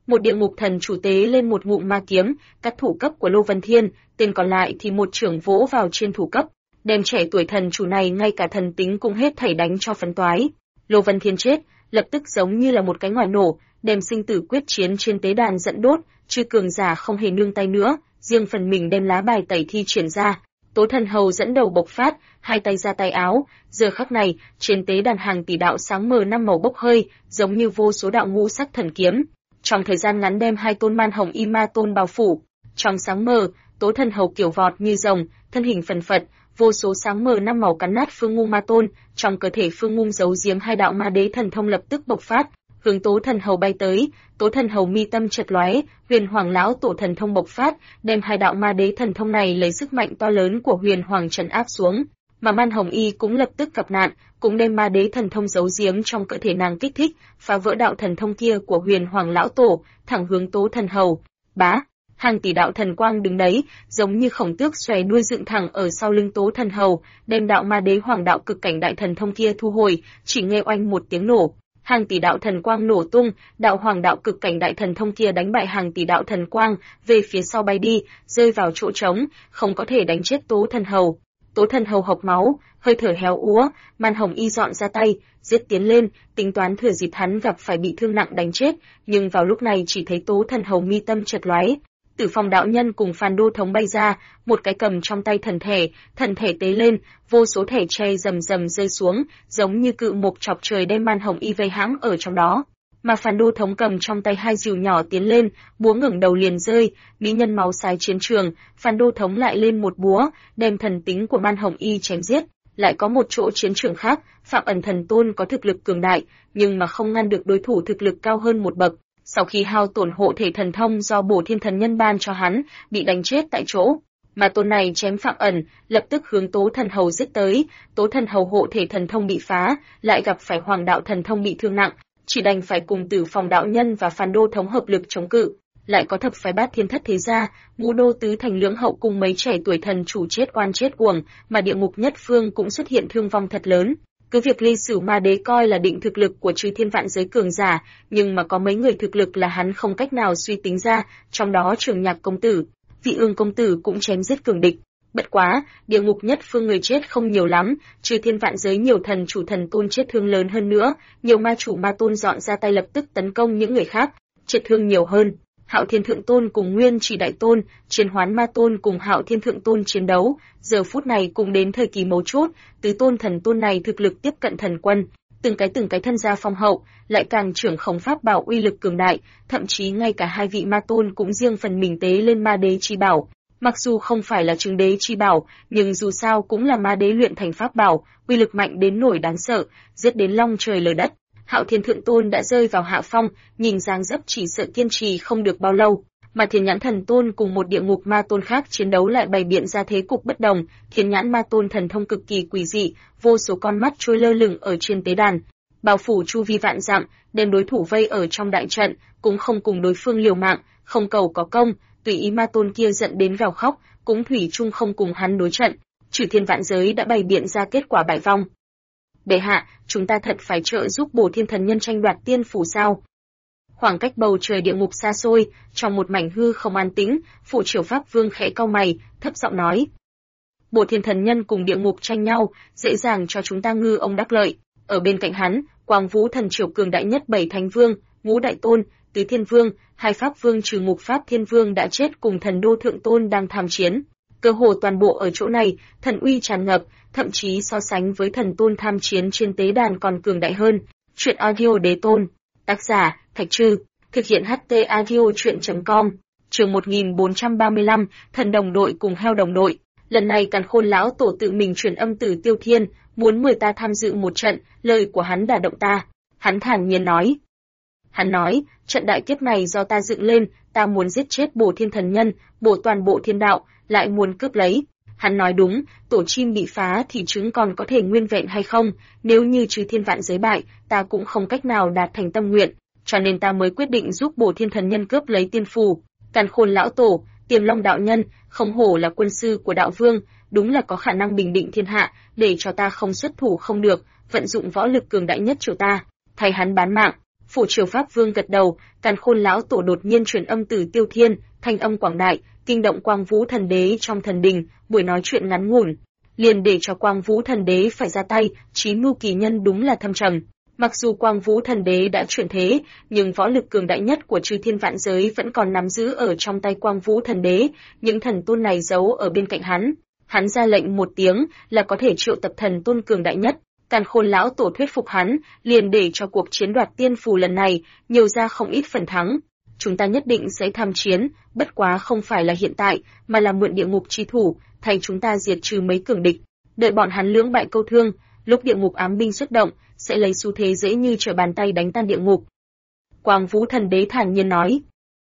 A: Một địa ngục thần chủ tế lên một ngụm ma kiếm, cắt thủ cấp của Lô Vân Thiên, tên còn lại thì một chưởng vỗ vào trên thủ cấp, đem trẻ tuổi thần chủ này ngay cả thần tính cũng hết thảy đánh cho phấn toái. Lô Vân Thiên chết, lập tức giống như là một cái ngòi nổ, đem sinh tử quyết chiến trên tế đàn dẫn đốt, chư cường giả không hề nương tay nữa, riêng phần mình đem lá bài tẩy thi triển ra. Tố Thần Hầu dẫn đầu bộc phát, hai tay ra tay áo, giờ khắc này, trên tế đàn hàng tỷ đạo sáng mờ năm màu bốc hơi, giống như vô số đạo ngũ sắc thần kiếm. Trong thời gian ngắn đem hai tôn man hồng y ma tôn bao phủ. Trong sáng mờ, Tố Thần Hầu kiểu vọt như rồng, thân hình phần phật, vô số sáng mờ năm màu cắn nát Phương Ngung ma tôn, trong cơ thể Phương Ngung giấu giếm hai đạo ma đế thần thông lập tức bộc phát, hướng Tố Thần Hầu bay tới. Tố Thần Hầu mi tâm chợt lóe, Huyền Hoàng lão tổ thần thông bộc phát, đem hai đạo ma đế thần thông này lấy sức mạnh to lớn của Huyền Hoàng trấn áp xuống, mà Man Hồng Y cũng lập tức gặp nạn, cũng đem ma đế thần thông giấu giếm trong cơ thể nàng kích thích, phá vỡ đạo thần thông kia của Huyền Hoàng lão tổ, thẳng hướng Tố Thần Hầu. Bá, hàng tỷ đạo thần quang đứng đấy, giống như khổng tước xòe đuôi dựng thẳng ở sau lưng Tố Thần Hầu, đem đạo ma đế hoàng đạo cực cảnh đại thần thông kia thu hồi, chỉ nghe oanh một tiếng nổ. Hàng tỷ đạo thần quang nổ tung, đạo hoàng đạo cực cảnh đại thần thông kia đánh bại hàng tỷ đạo thần quang, về phía sau bay đi, rơi vào chỗ trống, không có thể đánh chết Tố Thần Hầu. Tố Thần Hầu hộc máu, hơi thở héo úa, Man Hồng Y dọn ra tay, giết tiến lên, tính toán thừa dịp hắn gặp phải bị thương nặng đánh chết, nhưng vào lúc này chỉ thấy Tố Thần Hầu mi tâm chợt lóe. Tử Phong đạo nhân cùng Phàn Đô thống bay ra, một cái cầm trong tay thần thể tế lên, vô số thẻ tre rầm rầm rơi xuống, giống như cự mục chọc trời đem Man Hồng Y vây hãm ở trong đó. Mà Phàn Đô thống cầm trong tay hai rìu nhỏ tiến lên, búa ngẩng đầu liền rơi, mỹ nhân máu xái chiến trường, Phàn Đô thống lại lên một búa, đem thần tính của Man Hồng Y chém giết. Lại có một chỗ chiến trường khác, Phạm Ẩn Thần Tôn có thực lực cường đại, nhưng mà không ngăn được đối thủ thực lực cao hơn một bậc. Sau khi hao tổn hộ thể thần thông do Bổ Thiên Thần Nhân ban cho hắn, bị đánh chết tại chỗ. Mà tôn này chém Phạm Ẩn, lập tức hướng Tố Thần Hầu giết tới, Tố Thần Hầu hộ thể thần thông bị phá, lại gặp phải Hoàng đạo thần thông bị thương nặng, chỉ đành phải cùng Tử Phong đạo nhân và Phàn Đô thống hợp lực chống cự. Lại có thập phái Bát Thiên Thất thế gia, Ngũ Đô tứ thành lưỡng hậu cùng mấy trẻ tuổi thần chủ chết oan chết uổng, mà địa ngục nhất phương cũng xuất hiện thương vong thật lớn. Cứ việc Ly Sửu Ma Đế coi là định thực lực của chư thiên vạn giới cường giả, nhưng mà có mấy người thực lực là hắn không cách nào suy tính ra, trong đó Trường Nhạc công tử, Vị Ương công tử cũng chém giết cường địch. Bất quá, địa ngục nhất phương người chết không nhiều lắm, chư thiên vạn giới nhiều thần chủ thần tôn chết thương lớn hơn nữa, nhiều ma chủ ma tôn dọn ra tay lập tức tấn công những người khác, chết thương nhiều hơn. Hạo Thiên Thượng Tôn cùng Nguyên Chỉ Đại Tôn, Chiến Hoán Ma Tôn cùng Hạo Thiên Thượng Tôn chiến đấu, giờ phút này cũng đến thời kỳ mấu chốt, tứ tôn thần tôn này thực lực tiếp cận thần quân, từng cái thân gia phong hậu, lại càng trưởng khống pháp bảo uy lực cường đại, thậm chí ngay cả hai vị ma tôn cũng riêng phần mình tế lên ma đế chi bảo. Mặc dù không phải là chứng đế chi bảo, nhưng dù sao cũng là ma đế luyện thành pháp bảo, uy lực mạnh đến nổi đáng sợ, giết đến long trời lở đất. Hạo Thiên Thượng Tôn đã rơi vào hạ phong, nhìn dáng dấp chỉ sợ kiên trì không được bao lâu, mà Thiên Nhãn Thần Tôn cùng một địa ngục ma tôn khác chiến đấu lại bày biện ra thế cục bất đồng. Thiên Nhãn Ma Tôn thần thông cực kỳ quỷ dị, vô số con mắt trôi lơ lửng ở trên tế đàn, bao phủ chu vi vạn dặm, đem đối thủ vây ở trong đại trận, cũng không cùng đối phương liều mạng, không cầu có công. Tùy ý ma tôn kia giận đến gào khóc, cũng thủy chung không cùng hắn đối trận. Chử thiên vạn giới đã bày biện ra kết quả bại vong. Bệ hạ, chúng ta thật phải trợ giúp Bổ Thiên Thần Nhân tranh đoạt tiên phủ sao? Khoảng cách bầu trời địa ngục xa xôi, trong một mảnh hư không an tĩnh, Phủ Triều Pháp Vương khẽ cau mày, thấp giọng nói: Bổ Thiên Thần Nhân cùng địa ngục tranh nhau, dễ dàng cho chúng ta ngư ông đắc lợi. Ở bên cạnh hắn, Quang Vũ Thần Triều cường đại nhất 7 Thánh Vương, Ngũ Đại Tôn, Tứ Thiên Vương, hai Pháp Vương trừ Ngục Pháp Thiên Vương đã chết cùng Thần Đô Thượng Tôn đang tham chiến. Cơ hồ toàn bộ ở chỗ này, thần uy tràn ngập, thậm chí so sánh với thần tôn tham chiến trên tế đàn còn cường đại hơn. Chuyện audio đế tôn. Tác giả, Thạch Trư. Thực hiện HT audio chuyện.com. Chương 1435, thần đồng đội cùng heo đồng đội. Lần này Càn Khôn lão tổ tự mình truyền âm từ Tiêu Thiên, muốn mời ta tham dự một trận, lời của hắn đả động ta. Hắn thản nhiên nói. Hắn nói, trận đại kiếp này do ta dựng lên, ta muốn giết chết Bổ Thiên Thần Nhân, bổ toàn bộ thiên đạo, lại muốn cướp lấy. Hắn nói đúng, tổ chim bị phá thì trứng còn có thể nguyên vẹn hay không, nếu như trừ thiên vạn giới bại, ta cũng không cách nào đạt thành tâm nguyện, cho nên ta mới quyết định giúp Bổ Thiên Thần Nhân cướp lấy tiên phù. Càn Khôn lão tổ, Tiềm Long đạo nhân, không hổ là quân sư của đạo vương, đúng là có khả năng bình định thiên hạ, để cho ta không xuất thủ không được, vận dụng võ lực cường đại nhất của ta, thay hắn bán mạng. Phủ Triều Pháp Vương gật đầu, Càn Khôn lão tổ đột nhiên truyền âm từ Tiêu Thiên, thanh âm quảng đại, kinh động Quang Vũ Thần Đế trong thần đình, buổi nói chuyện ngắn ngủn, liền để cho Quang Vũ Thần Đế phải ra tay, trí mưu kỳ nhân đúng là thâm trầm. Mặc dù Quang Vũ Thần Đế đã chuyển thế, nhưng võ lực cường đại nhất của chư thiên vạn giới vẫn còn nắm giữ ở trong tay Quang Vũ Thần Đế, những thần tôn này giấu ở bên cạnh hắn. Hắn ra lệnh một tiếng là có thể triệu tập thần tôn cường đại nhất. Càn Khôn lão tổ thuyết phục hắn, liền để cho cuộc chiến đoạt tiên phù lần này nhiều ra không ít phần thắng. Chúng ta nhất định sẽ tham chiến, bất quá không phải là hiện tại, mà là mượn địa ngục chi thủ, thay chúng ta diệt trừ mấy cường địch. Đợi bọn hắn lưỡng bại câu thương, lúc địa ngục ám binh xuất động, sẽ lấy xu thế dễ như trở bàn tay đánh tan địa ngục. Quang Vũ Thần Đế thản nhiên nói.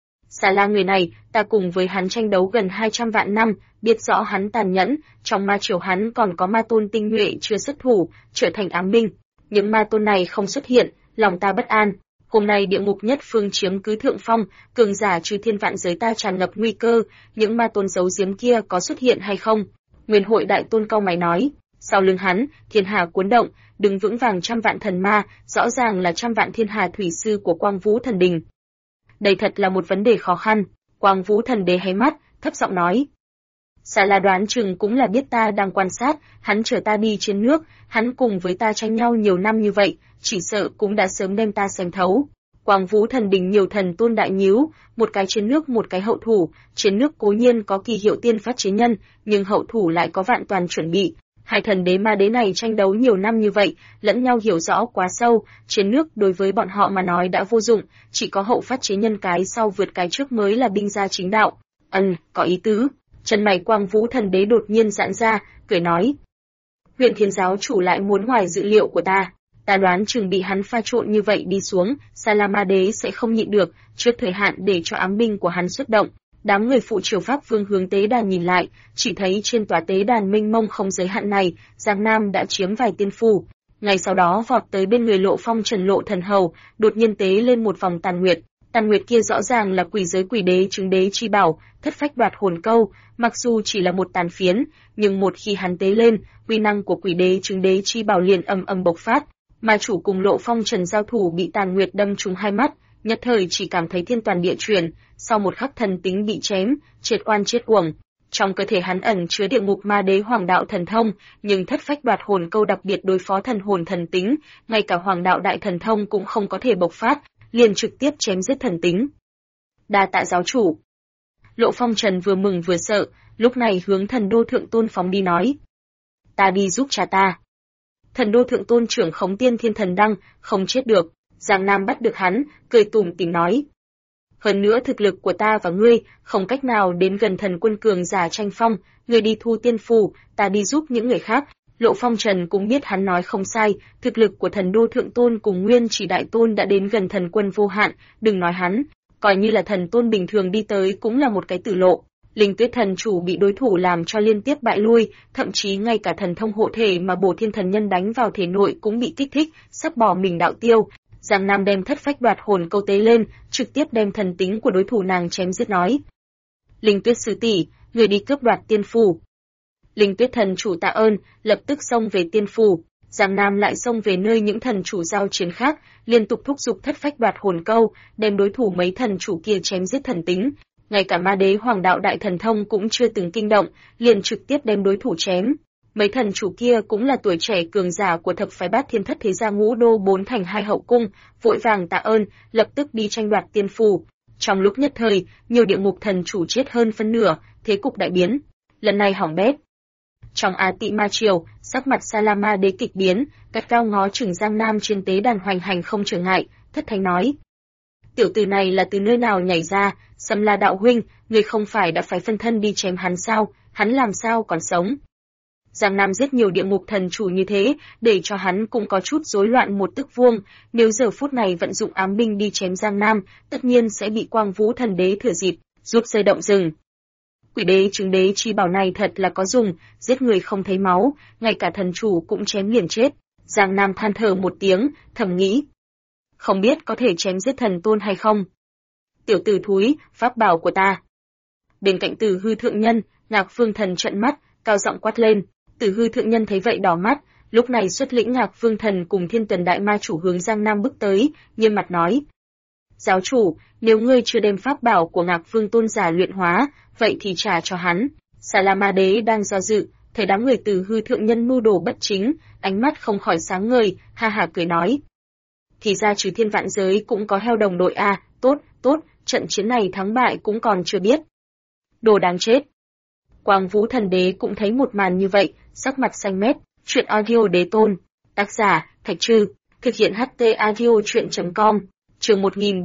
A: Xà La người này, ta cùng với hắn tranh đấu gần 200 vạn năm, biết rõ hắn tàn nhẫn, trong ma triều hắn còn có ma tôn tinh nhuệ chưa xuất thủ, trở thành ám binh. Những ma tôn này không xuất hiện, lòng ta bất an. Hôm nay địa ngục nhất phương chiếm cứ thượng phong, cường giả trừ thiên vạn giới ta tràn ngập nguy cơ, những ma tôn giấu giếm kia có xuất hiện hay không? Nguyên hội đại tôn cau mày nói, sau lưng hắn, thiên hà cuốn động, đứng vững vàng trăm vạn thần ma, rõ ràng là trăm vạn thiên hà thủy sư của Quang Vũ Thần Đình. Đây thật là một vấn đề khó khăn. Quang Vũ Thần Đế hé mắt, thấp giọng nói. Xà La đoán chừng cũng là biết ta đang quan sát, hắn chở ta đi trên nước, hắn cùng với ta tranh nhau nhiều năm như vậy, chỉ sợ cũng đã sớm đem ta xem thấu. Quang Vũ Thần Đình nhiều thần tôn đại nhíu, một cái trên nước một cái hậu thủ, trên nước cố nhiên có kỳ hiệu tiên phát chế nhân, nhưng hậu thủ lại có vạn toàn chuẩn bị. Hai thần đế ma đế này tranh đấu nhiều năm như vậy, lẫn nhau hiểu rõ quá sâu, trên nước đối với bọn họ mà nói đã vô dụng, chỉ có hậu phát chế nhân cái sau vượt cái trước mới là binh gia chính đạo. Có ý tứ. Chân mày Quang Vũ Thần Đế đột nhiên giãn ra, cười nói. Huyền Thiên giáo chủ lại muốn ngoài dự liệu của ta. Ta đoán chừng bị hắn pha trộn như vậy đi xuống, Sa La Ma Đế sẽ không nhịn được, trước thời hạn để cho ám binh của hắn xuất động. Đám người phụ triều Pháp Vương hướng tế đàn nhìn lại, chỉ thấy trên tòa tế đàn mênh mông không giới hạn này, Giang Nam đã chiếm vài tiên phù. Ngay sau đó vọt tới bên người Lộ Phong Trần Lộ Thần Hầu, đột nhiên tế lên một vòng tàn nguyệt. Tàn nguyệt kia rõ ràng là quỷ giới quỷ đế chứng đế chi bảo, thất phách đoạt hồn câu, mặc dù chỉ là một tàn phiến, nhưng một khi hắn tế lên, uy năng của quỷ đế chứng đế chi bảo liền ầm ầm bộc phát. Mà chủ cùng Lộ Phong Trần giao thủ bị tàn nguyệt đâm trúng hai mắt, nhất thời chỉ cảm thấy thiên toàn địa chuyển, sau một khắc thần tính bị chém, triệt oan chết uổng. Trong cơ thể hắn ẩn chứa địa ngục ma đế hoàng đạo thần thông, nhưng thất phách đoạt hồn câu đặc biệt đối phó thần hồn thần tính, ngay cả hoàng đạo đại thần thông cũng không có thể bộc phát, liền trực tiếp chém giết thần tính. Đa tạ giáo chủ. Lộ Phong Trần vừa mừng vừa sợ, lúc này hướng Thần Đô Thượng Tôn phóng đi nói. Ta đi giúp cha ta. Thần Đô Thượng Tôn trưởng khống tiên thiên thần đăng, không chết được. Giang Nam bắt được hắn, cười tủm tỉm nói. Hơn nữa thực lực của ta và ngươi, không cách nào đến gần thần quân cường giả tranh phong, ngươi đi thu tiên phù, ta đi giúp những người khác. Lộ Phong Trần cũng biết hắn nói không sai, thực lực của Thần Đô Thượng Tôn cùng Nguyên Chỉ Đại Tôn đã đến gần thần quân vô hạn, đừng nói hắn, coi như là thần tôn bình thường đi tới cũng là một cái tử lộ. Linh Tuyết Thần chủ bị đối thủ làm cho liên tiếp bại lui, thậm chí ngay cả thần thông hộ thể mà Bổ Thiên Thần Nhân đánh vào thể nội cũng bị kích thích, sắp bỏ mình đạo tiêu. Giang Nam đem thất phách đoạt hồn câu tế lên, trực tiếp đem thần tính của đối thủ nàng chém giết nói. Linh Tuyết sư tỷ, người đi cướp đoạt tiên phù. Linh Tuyết Thần chủ tạ ơn, lập tức xông về tiên phù. Giang Nam lại xông về nơi những thần chủ giao chiến khác, liên tục thúc giục thất phách đoạt hồn câu, đem đối thủ mấy thần chủ kia chém giết thần tính. Ngay cả ma đế hoàng đạo đại thần thông cũng chưa từng kinh động, liền trực tiếp đem đối thủ chém. Mấy thần chủ kia cũng là tuổi trẻ cường giả của thập phái bát thiên thất thế gia ngũ đô bốn thành hai hậu cung, vội vàng tạ ơn, lập tức đi tranh đoạt tiên phù. Trong lúc nhất thời, nhiều địa ngục thần chủ chết hơn phân nửa, thế cục đại biến. Lần này hỏng bét. Trong Á Tị Ma Triều, sắc mặt Sa La Ma Đế kịch biến, gắt gao ngó chừng Giang Nam trên tế đàn hoành hành không trở ngại, thất thanh nói. Tiểu tử này là từ nơi nào nhảy ra, Sâm La đạo huynh, người không phải đã phải phân thân đi chém hắn sao, hắn làm sao còn sống. Giang Nam giết nhiều địa ngục thần chủ như thế, để cho hắn cũng có chút rối loạn một tức vuông, nếu giờ phút này vận dụng ám binh đi chém Giang Nam, tất nhiên sẽ bị Quang Vũ Thần Đế thừa dịp, giúp dây động rừng. Quỷ đế chứng đế chi bảo này thật là có dùng, giết người không thấy máu, ngay cả thần chủ cũng chém liền chết. Giang Nam than thở một tiếng, thầm nghĩ. Không biết có thể chém giết thần tôn hay không? Tiểu tử thúi, pháp bảo của ta. Bên cạnh Tử Hư thượng nhân, Ngạc Phương Thần trợn mắt, cao giọng quát lên. Tử Hư thượng nhân thấy vậy đỏ mắt, lúc này xuất lĩnh Ngạc Vương Thần cùng Thiên Tuần Đại Ma Chủ hướng Giang Nam bước tới, nghiêm mặt nói: "Giáo chủ, nếu ngươi chưa đem pháp bảo của Ngạc Vương Tôn giả luyện hóa, vậy thì trả cho hắn." Xà La Ma Đế đang do dự, thấy đám người Từ Hư thượng nhân mưu đồ bất chính, ánh mắt không khỏi sáng ngời, ha ha cười nói: "Thì ra trừ thiên vạn giới cũng có heo đồng đội a, tốt, tốt, trận chiến này thắng bại cũng còn chưa biết." Đồ đáng chết. Quang Vũ Thần Đế cũng thấy một màn như vậy, sắc mặt xanh mét. Chuyện audio đế tôn. Tác giả: Thạch Trư. Thực hiện HT audio truyện.com. Chương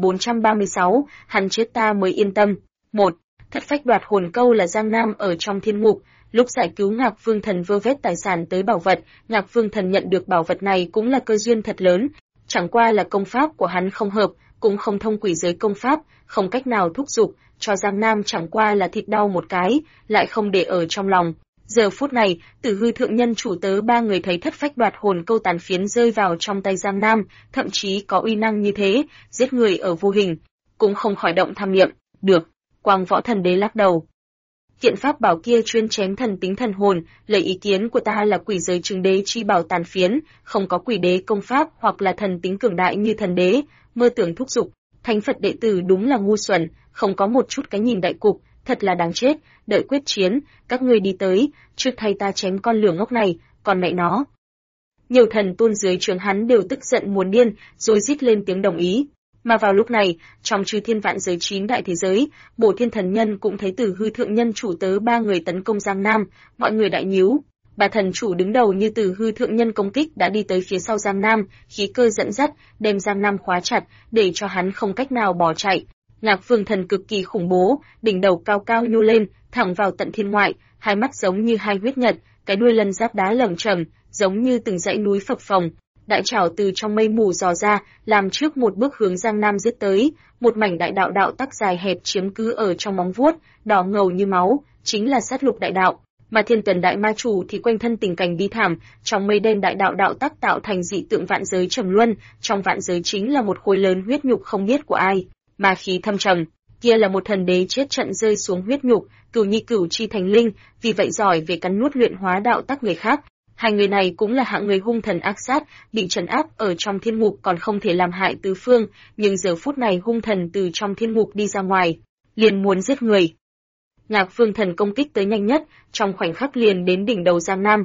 A: 1436, hắn chết ta mới yên tâm. 1. Thất phách đoạt hồn câu là Giang Nam ở trong thiên ngục. Lúc giải cứu Ngạc Vương Thần vơ vét tài sản tới bảo vật, Ngạc Vương Thần nhận được bảo vật này cũng là cơ duyên thật lớn. Chẳng qua là công pháp của hắn không hợp, cũng không thông quỷ giới công pháp, không cách nào thúc giục, cho Giang Nam chẳng qua là thịt đau một cái, lại không để ở trong lòng. Giờ phút này, Tử Hư thượng nhân chủ tớ ba người thấy thất phách đoạt hồn câu tàn phiến rơi vào trong tay Giang Nam, thậm chí có uy năng như thế, giết người ở vô hình, cũng không khỏi động tham niệm. Được. Quang Võ Thần Đế lắc đầu. Kiện pháp bảo kia chuyên chém thần tính thần hồn, lấy ý kiến của ta là quỷ giới chứng đế chi bảo tàn phiến, không có quỷ đế công pháp hoặc là thần tính cường đại như thần đế, mơ tưởng thúc giục. Thánh Phật đệ tử đúng là ngu xuẩn, không có một chút cái nhìn đại cục, thật là đáng chết. Đợi quyết chiến, các ngươi đi tới, trước thay ta chém con lửa ngốc này, còn mẹ nó. Nhiều thần tôn dưới trướng hắn đều tức giận muốn điên, rồi rít lên tiếng đồng ý. Mà vào lúc này, trong chư thiên vạn giới 9 đại thế giới, Bổ Thiên Thần Nhân cũng thấy Tử Hư thượng nhân chủ tớ ba người tấn công Giang Nam, mọi người đại nhíu. Bà thần chủ đứng đầu như Tử Hư thượng nhân công kích đã đi tới phía sau Giang Nam, khí cơ dẫn dắt, đem Giang Nam khóa chặt, để cho hắn không cách nào bỏ chạy. Ngạc Vương Thần cực kỳ khủng bố, đỉnh đầu cao cao nhô lên, thẳng vào tận thiên ngoại, hai mắt giống như hai huyết nhật, cái đuôi lân giáp đá lởm chởm, giống như từng dãy núi phập phồng. Đại trảo từ trong mây mù dò ra, làm trước một bước hướng Giang Nam giết tới, một mảnh đại đạo đạo tắc dài hẹp chiếm cứ ở trong móng vuốt, đỏ ngầu như máu, chính là sát lục đại đạo. Mà Thiên Tuần Đại Ma Chủ thì quanh thân tình cảnh bi thảm, trong mây đen đại đạo đạo tắc tạo thành dị tượng vạn giới trầm luân, trong vạn giới chính là một khối lớn huyết nhục không biết của ai, ma khí thâm trầm. Kia là một thần đế chết trận rơi xuống huyết nhục, Cửu Nhi Cửu Chi thành linh, vì vậy giỏi về cắn nuốt luyện hóa đạo tắc người khác. Hai người này cũng là hạng người hung thần ác sát, bị trấn áp ở trong thiên ngục còn không thể làm hại tứ phương, nhưng giờ phút này hung thần từ trong thiên ngục đi ra ngoài, liền muốn giết người. Ngạc Vương Thần công kích tới nhanh nhất, trong khoảnh khắc liền đến đỉnh đầu Giang Nam.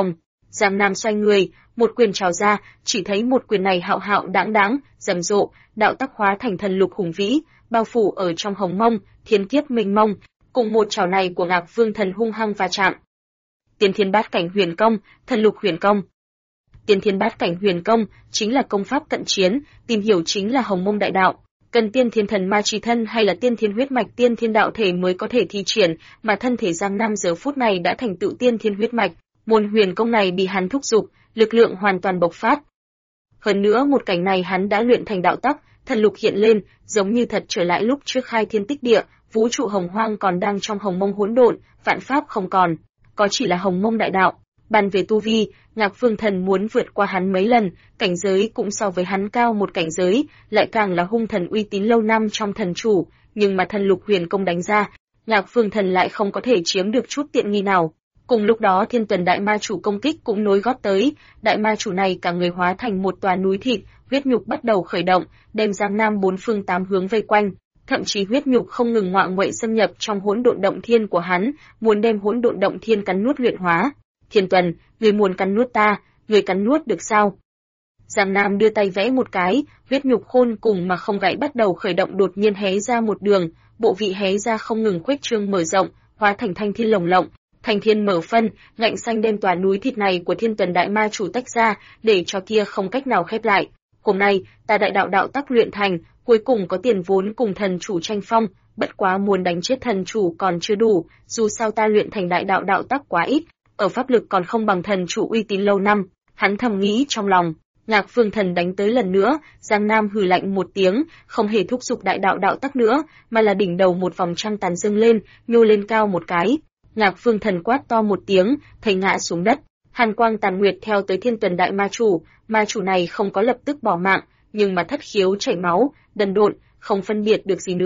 A: Giang Nam xoay người, một quyền trào ra, chỉ thấy một quyền này hạo hạo đãng đãng, rầm rộ, đạo tắc hóa thành thần lục hùng vĩ, bao phủ ở trong hồng mông, thiên kiếp mênh mông, cùng một trào này của Ngạc Vương Thần hung hăng va chạm. Tiên Thiên Bát Cảnh Huyền Công, Thần Lục Huyền Công. Tiên Thiên Bát Cảnh Huyền Công chính là công pháp cận chiến, tìm hiểu chính là hồng mông đại đạo, cần tiên thiên thần ma chi thân hay là tiên thiên huyết mạch tiên thiên đạo thể mới có thể thi triển, mà thân thể Giang Nam giờ phút này đã thành tựu tiên thiên huyết mạch, môn huyền công này bị hắn thúc giục, lực lượng hoàn toàn bộc phát. Hơn nữa một cảnh này hắn đã luyện thành đạo tắc, thần lục hiện lên, giống như thật trở lại lúc trước khai thiên tích địa, vũ trụ hồng hoang còn đang trong hồng mông hỗn độn, vạn pháp không còn, có chỉ là hồng mông đại đạo. Bàn về tu vi, Ngạc Vương Thần muốn vượt qua hắn mấy lần, cảnh giới cũng so với hắn cao một cảnh giới, lại càng là hung thần uy tín lâu năm trong thần chủ, nhưng mà thần lục huyền công đánh ra, Ngạc Vương Thần lại không có thể chiếm được chút tiện nghi nào. Cùng lúc đó Thiên Tuần Đại Ma Chủ công kích cũng nối gót tới, Đại Ma Chủ này cả người hóa thành một tòa núi thịt, huyết nhục bắt đầu khởi động, đem Giang Nam bốn phương tám hướng vây quanh. Thậm chí huyết nhục không ngừng ngoạ nguậy xâm nhập trong hỗn độn động thiên của hắn, muốn đem hỗn độn động thiên cắn nuốt luyện hóa. Thiên Tuần, người muốn cắn nuốt ta, người cắn nuốt được sao? Giang Nam đưa tay vẽ một cái, huyết nhục khôn cùng mà không gãy bắt đầu khởi động, đột nhiên hé ra một đường, bộ vị hé ra không ngừng khuếch trương mở rộng, hóa thành thanh thiên lồng lộng. Thanh thiên mở phân, ngạnh xanh đem tòa núi thịt này của Thiên Tuần Đại Ma Chủ tách ra, để cho kia không cách nào khép lại. Hôm nay, ta đại đạo đạo tắc luyện thành, cuối cùng có tiền vốn cùng thần chủ tranh phong, bất quá muốn đánh chết thần chủ còn chưa đủ, dù sao ta luyện thành đại đạo đạo tắc quá ít, ở pháp lực còn không bằng thần chủ uy tín lâu năm, hắn thầm nghĩ trong lòng. Ngạc Vương Thần đánh tới lần nữa, Giang Nam hừ lạnh một tiếng, không hề thúc giục đại đạo đạo tắc nữa, mà là đỉnh đầu một vòng trăng tàn dâng lên, nhô lên cao một cái. Ngạc Vương Thần quát to một tiếng, thầy ngã xuống đất. Hàn quang tàn nguyệt theo tới Thiên Tuần Đại Ma Chủ này không có lập tức bỏ mạng, nhưng mà thất khiếu chảy máu, đần độn, không phân biệt được gì nữa.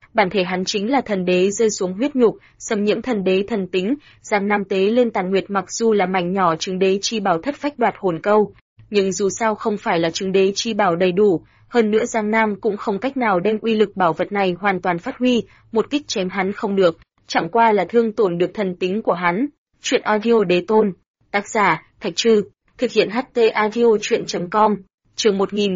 A: bản thể hắn chính là thần đế rơi xuống huyết nhục, xâm nhiễm thần đế thần tính, Giang Nam tế lên tàn nguyệt mặc dù là mảnh nhỏ trứng đế chi bảo thất phách đoạt hồn câu, nhưng dù sao không phải là trứng đế chi bảo đầy đủ, hơn nữa Giang Nam cũng không cách nào đem uy lực bảo vật này hoàn toàn phát huy, một kích chém hắn không được, chẳng qua là thương tổn được thần tính của hắn. Truyện audio đế tôn, tác giả Thạch Trư, thực hiện HT audio truyện.com, chương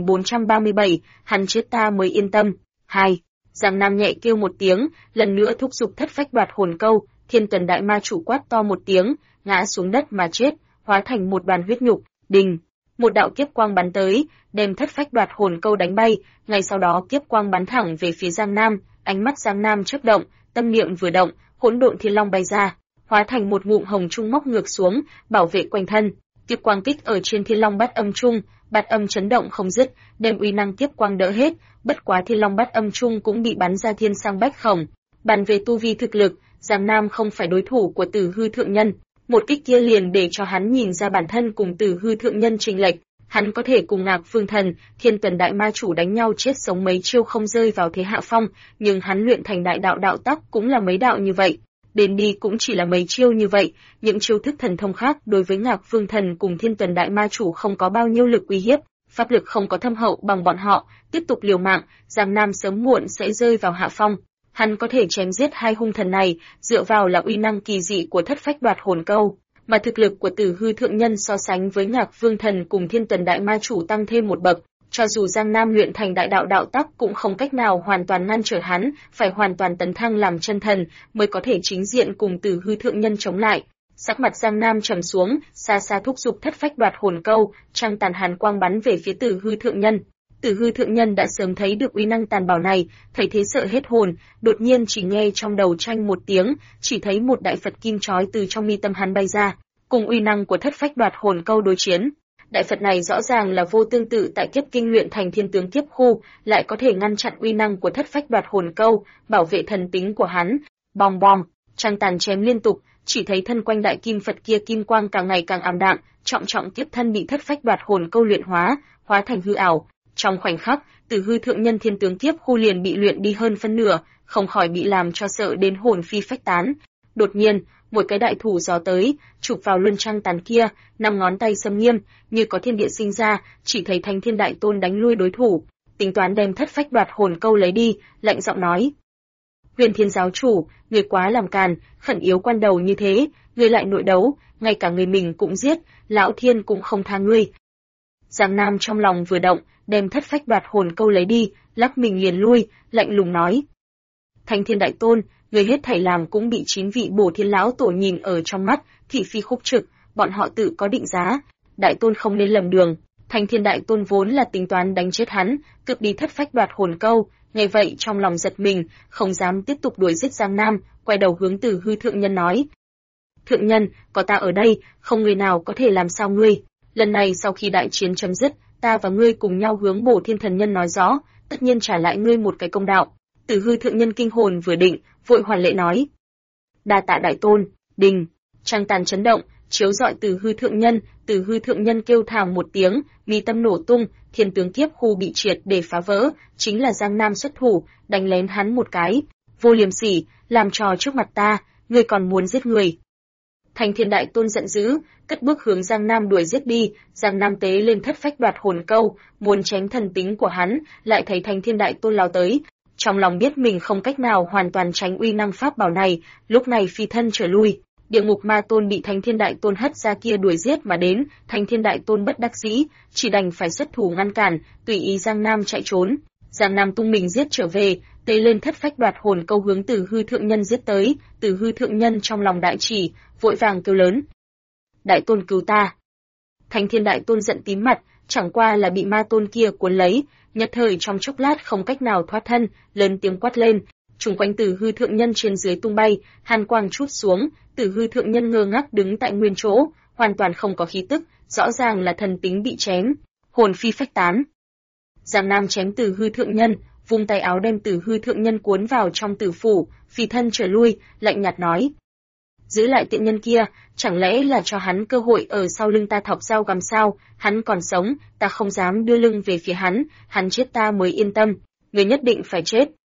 A: 1437, hắn chết ta mới yên tâm. 2. Giang Nam nhẹ kêu một tiếng, lần nữa thúc giục thất phách đoạt hồn câu, Thiên Tuần Đại Ma Chủ quát to một tiếng, ngã xuống đất mà chết, hóa thành một đoàn huyết nhục. Đình, một đạo kiếp quang bắn tới, đem thất phách đoạt hồn câu đánh bay, ngay sau đó kiếp quang bắn thẳng về phía Giang Nam, ánh mắt Giang Nam chớp động, tâm niệm vừa động, hỗn độn thiên long bay ra, hóa thành một ngụm hồng trung móc ngược xuống, bảo vệ quanh thân. Kiếp quang kích ở trên thiên long bát âm trung, bát âm chấn động không dứt, đem uy năng kiếp quang đỡ hết, bất quá thiên long bát âm trung cũng bị bắn ra thiên sang bách khổng. Bàn về tu vi thực lực, Giang Nam không phải đối thủ của Tử Hư Thượng Nhân, một kích kia liền để cho hắn nhìn ra bản thân cùng Tử Hư Thượng Nhân chênh lệch. Hắn có thể cùng Ngạc Phương Thần, Thiên Tuần Đại Ma Chủ đánh nhau chết sống mấy chiêu không rơi vào thế hạ phong, nhưng hắn luyện thành đại đạo đạo tắc cũng là mấy đạo như vậy, đến đi cũng chỉ là mấy chiêu như vậy, những chiêu thức thần thông khác đối với Ngạc Phương Thần cùng Thiên Tuần Đại Ma Chủ không có bao nhiêu lực uy hiếp, pháp lực không có thâm hậu bằng bọn họ, tiếp tục liều mạng, Giang Nam sớm muộn sẽ rơi vào hạ phong. Hắn có thể chém giết hai hung thần này, dựa vào là uy năng kỳ dị của thất phách đoạt hồn câu, mà thực lực của Tử Hư Thượng Nhân so sánh với Ngạc Vương Thần cùng Thiên Tuần Đại Ma Chủ tăng thêm một bậc, cho dù Giang Nam luyện thành đại đạo đạo tắc cũng không cách nào hoàn toàn ngăn trở hắn, phải hoàn toàn tấn thăng làm chân thần mới có thể chính diện cùng Tử Hư Thượng Nhân chống lại. Sắc mặt Giang Nam trầm xuống, xa xa thúc giục thất phách đoạt hồn câu, trăng tàn hàn quang bắn về phía Tử Hư Thượng Nhân. Tử Hư Thượng Nhân đã sớm thấy được uy năng tàn bảo này, thấy thế sợ hết hồn, đột nhiên chỉ nghe trong đầu tranh một tiếng, chỉ thấy một đại Phật kim chói từ trong mi tâm hắn bay ra, cùng uy năng của thất phách đoạt hồn câu đối chiến. Đại Phật này rõ ràng là vô tương tự tại kiếp kinh luyện thành thiên tướng kiếp khu, lại có thể ngăn chặn uy năng của thất phách đoạt hồn câu, bảo vệ thần tính của hắn. Bong bong, trăng tàn chém liên tục, chỉ thấy thân quanh đại kim Phật kia kim quang càng ngày càng ảm đạm, trọng kiếp thân bị thất phách đoạt hồn câu luyện hóa thành hư ảo. Trong khoảnh khắc, Tử Hư Thượng Nhân thiên tướng kiếp khu liền bị luyện đi hơn phân nửa, không khỏi bị làm cho sợ đến hồn phi phách tán. Đột nhiên, một cái đại thủ gió tới, chụp vào luân trăng tàn kia, 5 ngón tay sâm nghiêm, như có thiên địa sinh ra, chỉ thấy Thánh Thiên Đại Tôn đánh lui đối thủ, tính toán đem thất phách đoạt hồn câu lấy đi, lạnh giọng nói: Huyền Thiên giáo chủ, người quá làm càn, khẩn yếu quan đầu như thế, người lại nội đấu, ngay cả người mình cũng giết, lão thiên cũng không tha ngươi. Giang Nam trong lòng vừa động, đem thất phách đoạt hồn câu lấy đi, lắc mình liền lui, lạnh lùng nói: Thánh Thiên Đại Tôn, người hết thảy làm cũng bị 9 vị Bổ Thiên lão tổ nhìn ở trong mắt, thị phi khúc trực, bọn họ tự có định giá, Đại Tôn không nên lầm đường. Thánh Thiên Đại Tôn vốn là tính toán đánh chết hắn, cướp đi thất phách đoạt hồn câu, nghe vậy trong lòng giật mình, không dám tiếp tục đuổi giết Giang Nam, quay đầu hướng Tử Hư Thượng Nhân nói: Thượng Nhân, có ta ở đây, không người nào có thể làm sao ngươi. Lần này sau khi đại chiến chấm dứt, ta và ngươi cùng nhau hướng Bổ Thiên Thần Nhân nói rõ, tất nhiên trả lại ngươi một cái công đạo. Tử Hư Thượng Nhân kinh hồn vừa định, vội hoàn lễ nói: Đa tạ Đại Tôn. Đình, trăng tàn chấn động, chiếu rọi Tử Hư Thượng Nhân. Tử Hư Thượng Nhân kêu thảm một tiếng, mi tâm nổ tung, thiên tướng kiếp khu bị triệt để phá vỡ, chính là Giang Nam xuất thủ, đánh lén hắn một cái. Vô liêm sỉ, làm trò trước mặt ta, ngươi còn muốn giết người. Thánh Thiên Đại Tôn giận dữ, cất bước hướng Giang Nam đuổi giết đi. Giang Nam tế lên thất phách đoạt hồn câu, muốn chém thần tính của hắn, lại thấy Thánh Thiên Đại Tôn lao tới. Trong lòng biết mình không cách nào hoàn toàn tránh uy năng pháp bảo này, lúc này phi thân trở lui. Địa ngục ma tôn bị Thánh Thiên Đại Tôn hất ra kia đuổi giết mà đến, Thánh Thiên Đại Tôn bất đắc dĩ, chỉ đành phải xuất thủ ngăn cản, tùy ý Giang Nam chạy trốn. Giang Nam tung mình giết trở về, tế lên thất phách đoạt hồn câu hướng Tử Hư Thượng Nhân giết tới. Tử Hư Thượng Nhân trong lòng đại chỉ, vội vàng kêu lớn: Đại Tôn cứu ta! Thánh Thiên Đại Tôn giận tím mặt, chẳng qua là bị ma tôn kia cuốn lấy, nhất thời trong chốc lát không cách nào thoát thân, lớn tiếng quát lên. Xung quanh Tử Hư Thượng Nhân trên dưới tung bay, hàn quang trút xuống, Tử Hư Thượng Nhân ngơ ngác đứng tại nguyên chỗ, hoàn toàn không có khí tức, rõ ràng là thần tính bị chém, hồn phi phách tán. Giang Nam chém Tử Hư Thượng Nhân, vung tay áo đem Tử Hư Thượng Nhân cuốn vào trong tử phủ, phi thân trở lui, lạnh nhạt nói: Giữ lại tiện nhân kia, chẳng lẽ là cho hắn cơ hội ở sau lưng ta thọc dao găm sao? Hắn còn sống, ta không dám đưa lưng về phía hắn, hắn chết ta mới yên tâm, người nhất định phải chết.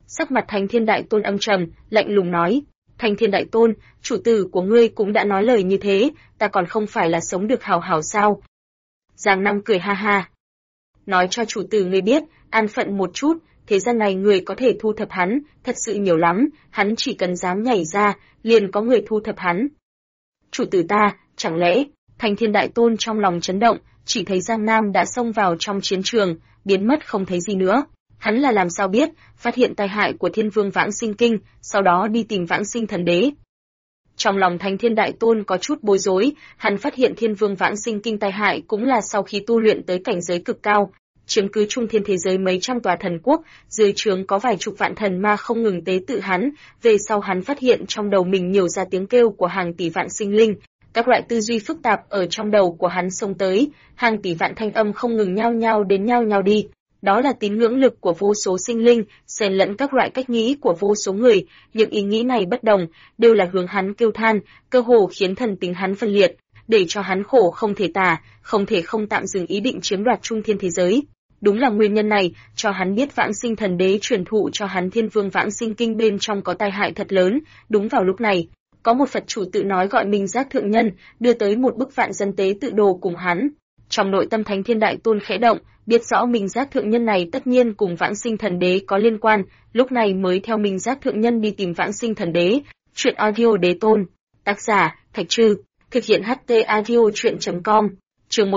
A: Sắc mặt Thành Thiên Đại Tôn âm trầm, lạnh lùng nói: Thành Thiên Đại Tôn, chủ tử của ngươi cũng đã nói lời như thế, ta còn không phải là sống được hảo hảo sao? Giang Nam cười ha ha. Nói cho chủ tử ngươi biết, an phận một chút, thế gian này người có thể thu thập hắn, thật sự nhiều lắm, hắn chỉ cần dám nhảy ra, liền có người thu thập hắn. Chủ tử ta, chẳng lẽ? Thành Thiên Đại Tôn trong lòng chấn động, chỉ thấy Giang Nam đã xông vào trong chiến trường, biến mất không thấy gì nữa. Hắn là làm sao biết, phát hiện tai hại của Thiên Vương Vãng Sinh Kinh, sau đó đi tìm Vãng Sinh Thần Đế. Trong lòng Thành Thiên Đại Tôn có chút bối rối, hắn phát hiện Thiên Vương Vãng Sinh Kinh tai hại cũng là sau khi tu luyện tới cảnh giới cực cao, chiếm cứ trung thiên thế giới mấy trăm tòa thần quốc, dưới trướng có vài chục vạn thần ma không ngừng tế tự hắn, về sau hắn phát hiện trong đầu mình nhiều ra tiếng kêu của hàng tỷ vạn sinh linh, các loại tư duy phức tạp ở trong đầu của hắn xông tới, hàng tỷ vạn thanh âm không ngừng nhao nhao đến nhao nhao đi. Đó là tín ngưỡng lực của vô số sinh linh, xen lẫn các loại cách nghĩ của vô số người, những ý nghĩ này bất đồng, đều là hướng hắn kêu than, cơ hồ khiến thần tính hắn phân liệt, để cho hắn khổ không thể tả, không thể không tạm dừng ý định chiếm đoạt trung thiên thế giới. Đúng là nguyên nhân này, cho hắn biết Vãng Sinh Thần Đế truyền thụ cho hắn Thiên Vương Vãng Sinh Kinh bên trong có tai hại thật lớn. Đúng vào lúc này, có một Phật chủ tự nói gọi Minh Giác Thượng Nhân, đưa tới một bức vạn dân tế tự đồ cùng hắn. Trong nội tâm Thánh Thiên Đại Tôn khẽ động, biết rõ Minh Giác Thượng Nhân này tất nhiên cùng Vãng Sinh Thần Đế có liên quan, lúc này mới theo Minh Giác Thượng Nhân đi tìm Vãng Sinh Thần Đế. Chuyện audio Đế Tôn, tác giả Thạch Trư, thực hiện HT audio truyện.com. Chương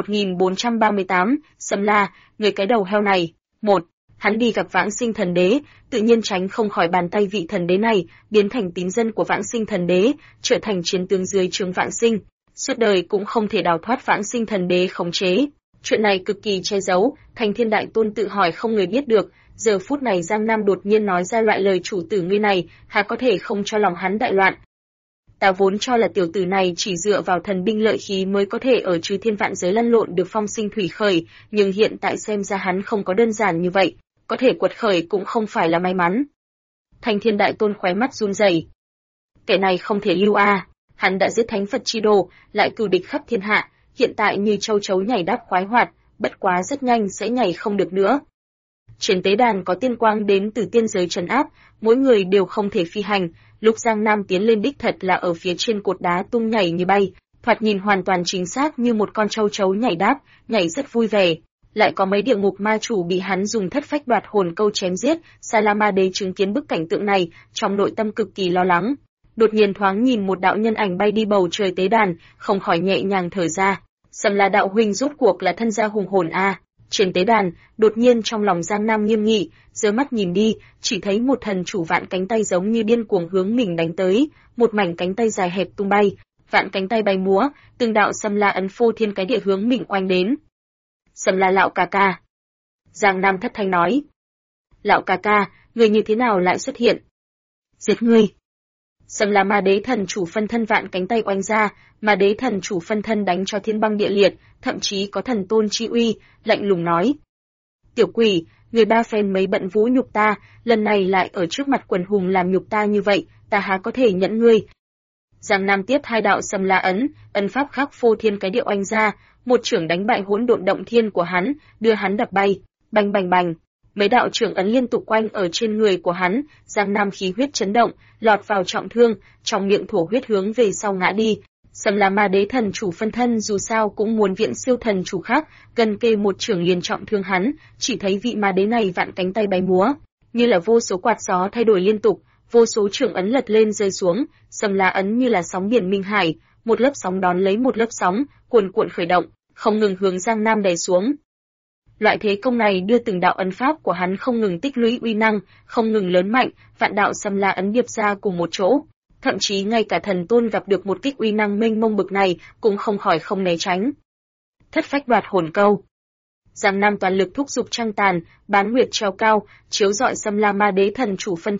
A: 1438, Sâm La, người cái đầu heo này. 1. Hắn đi gặp Vãng Sinh Thần Đế, tự nhiên tránh không khỏi bàn tay vị thần đế này, biến thành tín dân của Vãng Sinh Thần Đế, trở thành chiến tướng dưới trướng Vãng Sinh, suốt đời cũng không thể đào thoát Vãng Sinh Thần Đế khống chế. Chuyện này cực kỳ che giấu, Thành Thiên Đại Tôn tự hỏi không người biết được, giờ phút này Giang Nam đột nhiên nói ra loại lời chủ tử ngươi này, há có thể không cho lòng hắn đại loạn. Ta vốn cho là tiểu tử này chỉ dựa vào thần binh lợi khí mới có thể ở chư thiên vạn giới lăn lộn được phong sinh thủy khởi, nhưng hiện tại xem ra hắn không có đơn giản như vậy, có thể quật khởi cũng không phải là may mắn. Thành Thiên Đại Tôn khóe mắt run rẩy. Kẻ này không thể lưu hắn đã giết Thánh Phật chi đồ, lại cừu địch khắp thiên hạ, hiện tại như châu chấu nhảy đáp khoái hoạt, bất quá rất nhanh sẽ nhảy không được nữa. Trên tế đàn có tiên quang đến từ tiên giới trấn áp, mỗi người đều không thể phi hành, lúc Giang Nam tiến lên đích thật là ở phía trên cột đá tung nhảy như bay, thoạt nhìn hoàn toàn chính xác như một con châu chấu nhảy đáp, nhảy rất vui vẻ. Lại có mấy địa ngục ma chủ bị hắn dùng thất phách đoạt hồn câu chém giết, Sa La Ma Đế chứng kiến bức cảnh tượng này, trong nội tâm cực kỳ lo lắng. Đột nhiên thoáng nhìn một đạo nhân ảnh bay đi bầu trời tế đàn, không khỏi nhẹ nhàng thở ra. Sâm La đạo huynh rốt cuộc là thân gia hùng hồn Trên tế đàn, đột nhiên trong lòng Giang Nam nghiêm nghị, giơ mắt nhìn đi, chỉ thấy một thần chủ vạn cánh tay giống như điên cuồng hướng mình đánh tới, một mảnh cánh tay dài hẹp tung bay, vạn cánh tay bay múa, từng đạo Sâm La ấn phô thiên cái địa hướng mình oanh đến. Sâm La lão ca ca. Giang Nam thất thanh nói. Lão ca ca, người như thế nào lại xuất hiện? Giết ngươi. Sâm La Ma Đế thần chủ phân thân vạn cánh tay oanh ra, Ma Đế thần chủ phân thân đánh cho thiên băng địa liệt, thậm chí có thần tôn chi uy, lạnh lùng nói. Tiểu quỷ, người ba phen mấy bận vũ nhục ta, lần này lại ở trước mặt quần hùng làm nhục ta như vậy, ta há có thể nhẫn ngươi. Giang Nam tiếp hai đạo Sâm La ấn, ấn pháp khắc phô thiên cái địa oanh ra, một chưởng đánh bại hỗn độn động thiên của hắn, đưa hắn đập bay, bành bành bành. Mấy đạo trưởng ấn liên tục quanh ở trên người của hắn, Giang Nam khí huyết chấn động, lọt vào trọng thương, trong miệng thổ huyết hướng về sau ngã đi. Sâm La Ma Đế thần chủ phân thân dù sao cũng muốn viện siêu thần chủ khác, gần kề một chưởng liền trọng thương hắn, chỉ thấy vị ma đế này vạn cánh tay bay múa, như là vô số quạt gió thay đổi liên tục, vô số trưởng ấn lật lên rơi xuống, Sâm La ấn như là sóng biển minh hải, một lớp sóng đón lấy một lớp sóng, cuồn cuộn khởi động, không ngừng hướng Giang Nam đè xuống. Loại thế công này đưa từng đạo ấn pháp của hắn không ngừng tích lũy uy năng, không ngừng lớn mạnh, vạn đạo Sâm La ấn điệp ra cùng một chỗ. Thậm chí ngay cả thần tôn gặp được một kích uy năng mênh mông bực này, cũng không khỏi không né tránh. Thất phách đoạt hồn câu. Giang Nam toàn lực thúc giục trăng tàn, bán nguyệt treo cao, chiếu rọi Sâm La Ma Đế thần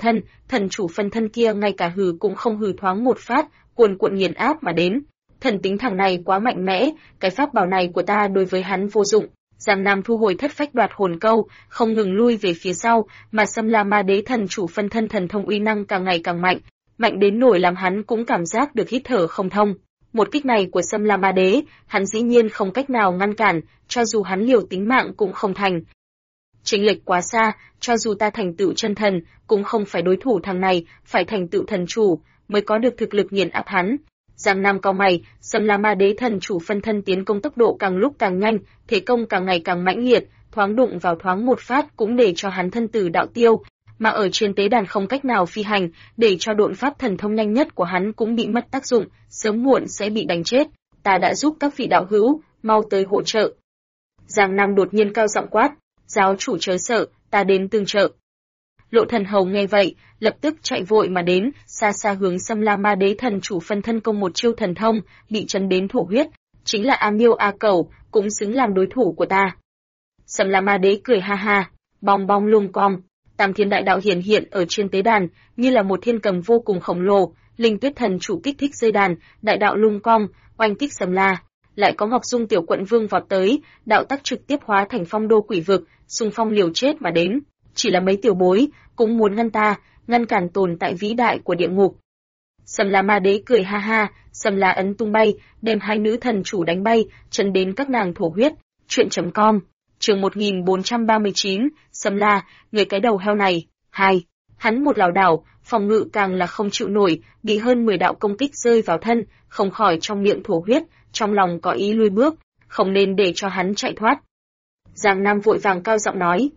A: chủ phân thân kia ngay cả hừ cũng không hừ thoáng một phát, cuồn cuộn nghiền áp mà đến. Thần tính thằng này quá mạnh mẽ, cái pháp bảo này của ta đối với hắn vô dụng. Giang Nam thu hồi thất phách đoạt hồn câu, không ngừng lui về phía sau, mà Sâm La Ma Đế thần chủ phân thân thần thông uy năng càng ngày càng mạnh, mạnh đến nỗi làm hắn cũng cảm giác được hít thở không thông. Một kích này của Sâm La Ma Đế, hắn dĩ nhiên không cách nào ngăn cản, cho dù hắn liều tính mạng cũng không thành. chênh lệch quá xa, cho dù ta thành tựu chân thần, cũng không phải đối thủ thằng này, phải thành tựu thần chủ, mới có được thực lực nghiền áp hắn. Giang Nam cau mày, Sâm La Ma Đế thần chủ phân thân tiến công tốc độ càng lúc càng nhanh, thế công càng ngày càng mãnh liệt, thoáng đụng vào thoáng một phát cũng để cho hắn thân tử đạo tiêu, mà ở trên tế đàn không cách nào phi hành, để cho độn pháp thần thông nhanh nhất của hắn cũng bị mất tác dụng, sớm muộn sẽ bị đánh chết. Ta đã giúp các vị đạo hữu, mau tới hỗ trợ. Giang Nam đột nhiên cao giọng quát, giáo chủ chớ sợ, ta đến tương trợ. Lộ Thần Hầu nghe vậy, lập tức chạy vội mà đến, xa xa hướng Sâm La Ma Đế thần chủ phân thân công một chiêu thần thông, bị chấn đến thổ huyết, chính là A Miêu A Cẩu, cũng xứng làm đối thủ của ta. Sâm La Ma Đế cười ha ha, bong bong lung cong, Tam Thiên Đại Đạo hiển hiện ở trên tế đàn, như là một thiên cầm vô cùng khổng lồ, Linh Tuyết thần chủ kích thích dây đàn, đại đạo lung cong, oanh kích Sâm La. Lại có Ngọc Dung tiểu quận vương vọt tới, đạo tắc trực tiếp hóa thành phong đô quỷ vực, xung phong liều chết mà đến. Chỉ là mấy tiểu bối, cũng muốn ngăn ta, ngăn cản tồn tại vĩ đại của địa ngục. Sâm La Ma Đế cười ha ha, Sâm La ấn tung bay, đem hai nữ thần chủ đánh bay, chấn đến các nàng thổ huyết. Chuyện.com, chương 1439, Sâm La, người cái đầu heo này. 2. Hắn một lảo đảo, phòng ngự càng là không chịu nổi, bị hơn 10 đạo công kích rơi vào thân, không khỏi trong miệng thổ huyết, trong lòng có ý lui bước, không nên để cho hắn chạy thoát. Giang Nam vội vàng cao giọng nói: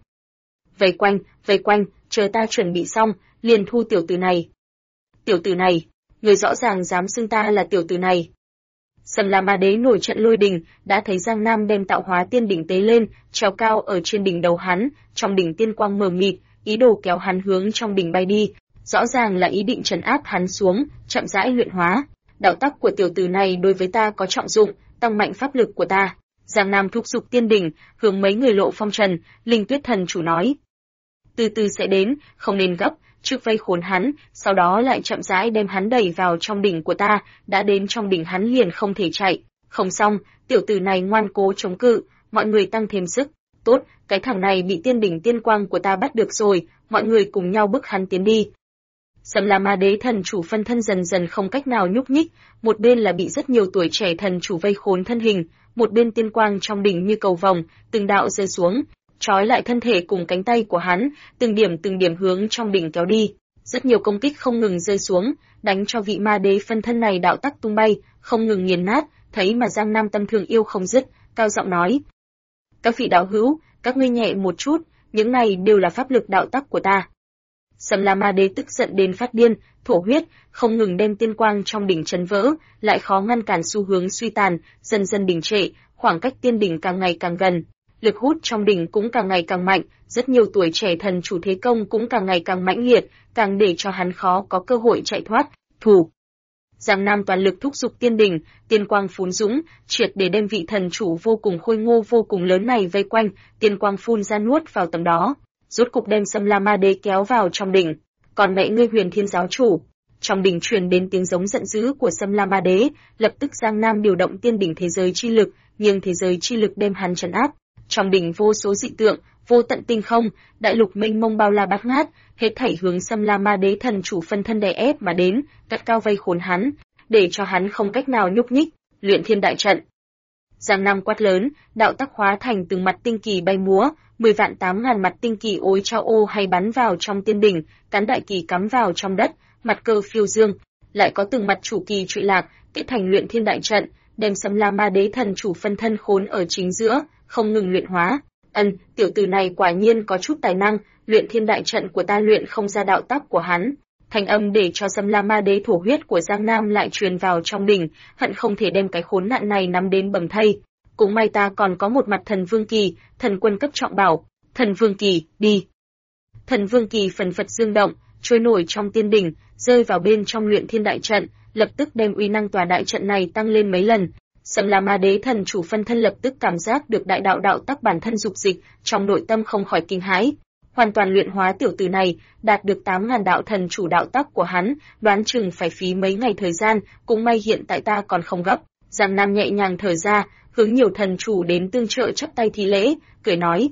A: vây quanh, chờ ta chuẩn bị xong, liền thu tiểu tử này. Tiểu tử này, người rõ ràng dám xưng ta là tiểu tử này. Sâm La Ma Đế nổi trận lôi đình, đã thấy Giang Nam đem tạo hóa tiên đỉnh tế lên, treo cao ở trên đỉnh đầu hắn, trong đỉnh tiên quang mờ mịt, ý đồ kéo hắn hướng trong đỉnh bay đi, rõ ràng là ý định trấn áp hắn xuống, chậm rãi luyện hóa. Đạo tắc của tiểu tử này đối với ta có trọng dụng, tăng mạnh pháp lực của ta. Giang Nam thúc giục tiên đỉnh, hướng mấy người Lộ Phong Trần, Linh Tuyết thần chủ nói: từ từ sẽ đến, không nên gấp, trước vây khốn hắn, sau đó lại chậm rãi đem hắn đẩy vào trong đỉnh của ta, đã đến trong đỉnh hắn liền không thể chạy. Không xong, tiểu tử này ngoan cố chống cự, mọi người tăng thêm sức. Tốt, cái thằng này bị tiên đỉnh tiên quang của ta bắt được rồi, mọi người cùng nhau bức hắn tiến đi. Sâm La Ma Đế thần chủ phân thân dần dần không cách nào nhúc nhích, một bên là bị rất nhiều tuổi trẻ thần chủ vây khốn thân hình, một bên tiên quang trong đỉnh như cầu vồng, từng đạo rơi xuống, trói lại thân thể cùng cánh tay của hắn, từng điểm hướng trong đỉnh kéo đi. Rất nhiều công kích không ngừng rơi xuống, đánh cho vị ma đế phân thân này đạo tắc tung bay, không ngừng nghiền nát, thấy mà Giang Nam tâm thương yêu không dứt, cao giọng nói: các vị đạo hữu, các ngươi nhẹ một chút, những này đều là pháp lực đạo tắc của ta. Sâm La Ma Đế tức giận đến phát điên, thổ huyết, không ngừng đem tiên quang trong đỉnh chấn vỡ, lại khó ngăn cản xu hướng suy tàn, dần dần đình trệ, khoảng cách tiên đỉnh càng ngày càng gần. Lực hút trong đỉnh cũng càng ngày càng mạnh, rất nhiều tuổi trẻ thần chủ thế công cũng càng ngày càng mãnh liệt, càng để cho hắn khó có cơ hội chạy thoát. Thủ. Giang Nam toàn lực thúc giục tiên đỉnh, tiên quang phún dũng, triệt để đem vị thần chủ vô cùng khôi ngô vô cùng lớn này vây quanh, tiên quang phun ra nuốt vào tầm đó, rốt cục đem Sâm La Ma Đế kéo vào trong đỉnh. Còn mẹ ngươi Huyền Thiên giáo chủ! Trong đỉnh truyền đến tiếng giống giận dữ của Sâm La Ma Đế, lập tức Giang Nam điều động tiên đỉnh thế giới chi lực, nhưng thế giới chi lực đem hắn trấn áp. Trong đỉnh vô số dị tượng, vô tận tinh không, đại lục mênh mông bao la bát ngát, hết thảy hướng Sâm La Ma Đế thần chủ phân thân đè ép mà đến, cắt cao vây khốn hắn, để cho hắn không cách nào nhúc nhích. Luyện Thiên đại trận. Giang Nam quát lớn, đạo tắc hóa thành từng mặt tinh kỳ bay múa, 10 vạn 8 ngàn mặt tinh kỳ ối trao ô hay bắn vào trong tiên đỉnh, cán đại kỳ cắm vào trong đất, mặt cơ phiêu dương, lại có từng mặt chủ kỳ trụy lạc, kết thành Luyện Thiên đại trận, đem Sâm La Ma Đế thần chủ phân thân khốn ở chính giữa, không ngừng luyện hóa. Tiểu tử này quả nhiên có chút tài năng, Luyện Thiên đại trận của ta luyện không ra đạo tắc của hắn. Thanh âm để cho Sâm La Ma Đế thổ huyết của Giang Nam lại truyền vào trong đỉnh, hận không thể đem cái khốn nạn này nắm đến bầm thây. Cũng may ta còn có một mặt thần vương kỳ, thần quân cấp trọng bảo. Thần vương kỳ, đi. Thần vương kỳ phần phật dương động, trôi nổi trong tiên đỉnh, rơi vào bên trong Luyện Thiên đại trận, lập tức đem uy năng tòa đại trận này tăng lên mấy lần. Sâm La Ma Đế thần chủ phân thân lập tức cảm giác được đại đạo đạo tắc bản thân dục dịch, trong nội tâm không khỏi kinh hãi. Hoàn toàn luyện hóa tiểu tử này, đạt được 8.000 đạo thần chủ đạo tắc của hắn, đoán chừng phải phí mấy ngày thời gian, cũng may hiện tại ta còn không gấp. Giang Nam nhẹ nhàng thở ra, hướng nhiều thần chủ đến tương trợ chắp tay thi lễ, cười nói: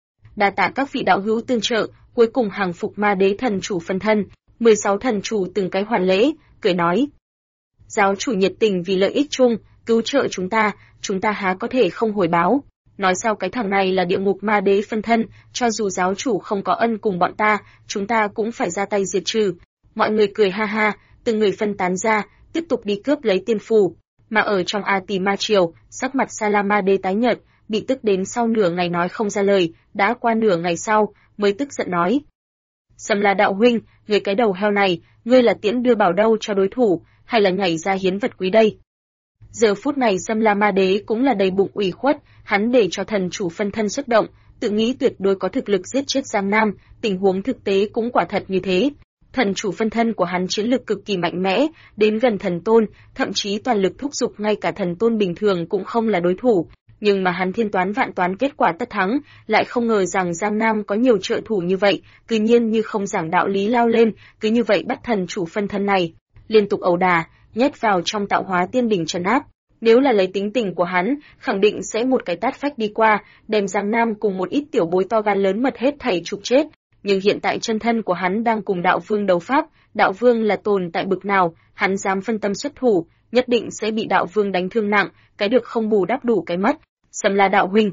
A: đa tạ các vị đạo hữu tương trợ, cuối cùng hàng phục Ma Đế thần chủ phân thân. 16 thần chủ từng cái hoàn lễ, cười nói: giáo chủ nhiệt tình vì lợi ích chung, cứu trợ chúng ta há có thể không hồi báo. nói sao cái thằng này là địa ngục ma đế phân thân, cho dù giáo chủ không có ân cùng bọn ta, chúng ta cũng phải ra tay diệt trừ. Mọi người cười ha ha, từng người phân tán ra, tiếp tục đi cướp lấy tiên phù. Mà ở trong A Tỳ Ma Triều, sắc mặt Salama Đế tái nhợt, bị tức đến sau nửa ngày nói không ra lời, đã qua nửa ngày sau, mới tức giận nói. Sâm La đạo huynh, người cái đầu heo này, ngươi là tiễn đưa bảo đâu cho đối thủ, hay là nhảy ra hiến vật quý đây? Giờ phút này Sâm La Ma Đế cũng là đầy bụng ủy khuất, hắn để cho thần chủ phân thân xuất động, tự nghĩ tuyệt đối có thực lực giết chết Giang Nam, tình huống thực tế cũng quả thật như thế. Thần chủ phân thân của hắn chiến lực cực kỳ mạnh mẽ, đến gần thần tôn, thậm chí toàn lực thúc giục ngay cả thần tôn bình thường cũng không là đối thủ. Nhưng mà hắn thiên toán vạn toán kết quả tất thắng, lại không ngờ rằng Giang Nam có nhiều trợ thủ như vậy, cứ nhiên như không giảng đạo lý lao lên, cứ như vậy bắt thần chủ phân thân này, liên tục ẩu đả, nhét vào trong tạo hóa tiên đỉnh trấn áp. Nếu là lấy tính tình của hắn, khẳng định sẽ một cái tát phách đi qua, đem Giang Nam cùng một ít tiểu bối to gan lớn mật hết thảy trục chết. Nhưng hiện tại chân thân của hắn đang cùng đạo vương đấu pháp, đạo vương là tồn tại bực nào, hắn dám phân tâm xuất thủ, nhất định sẽ bị đạo vương đánh thương nặng, cái được không bù đắp đủ cái mất. Sâm La đạo huynh.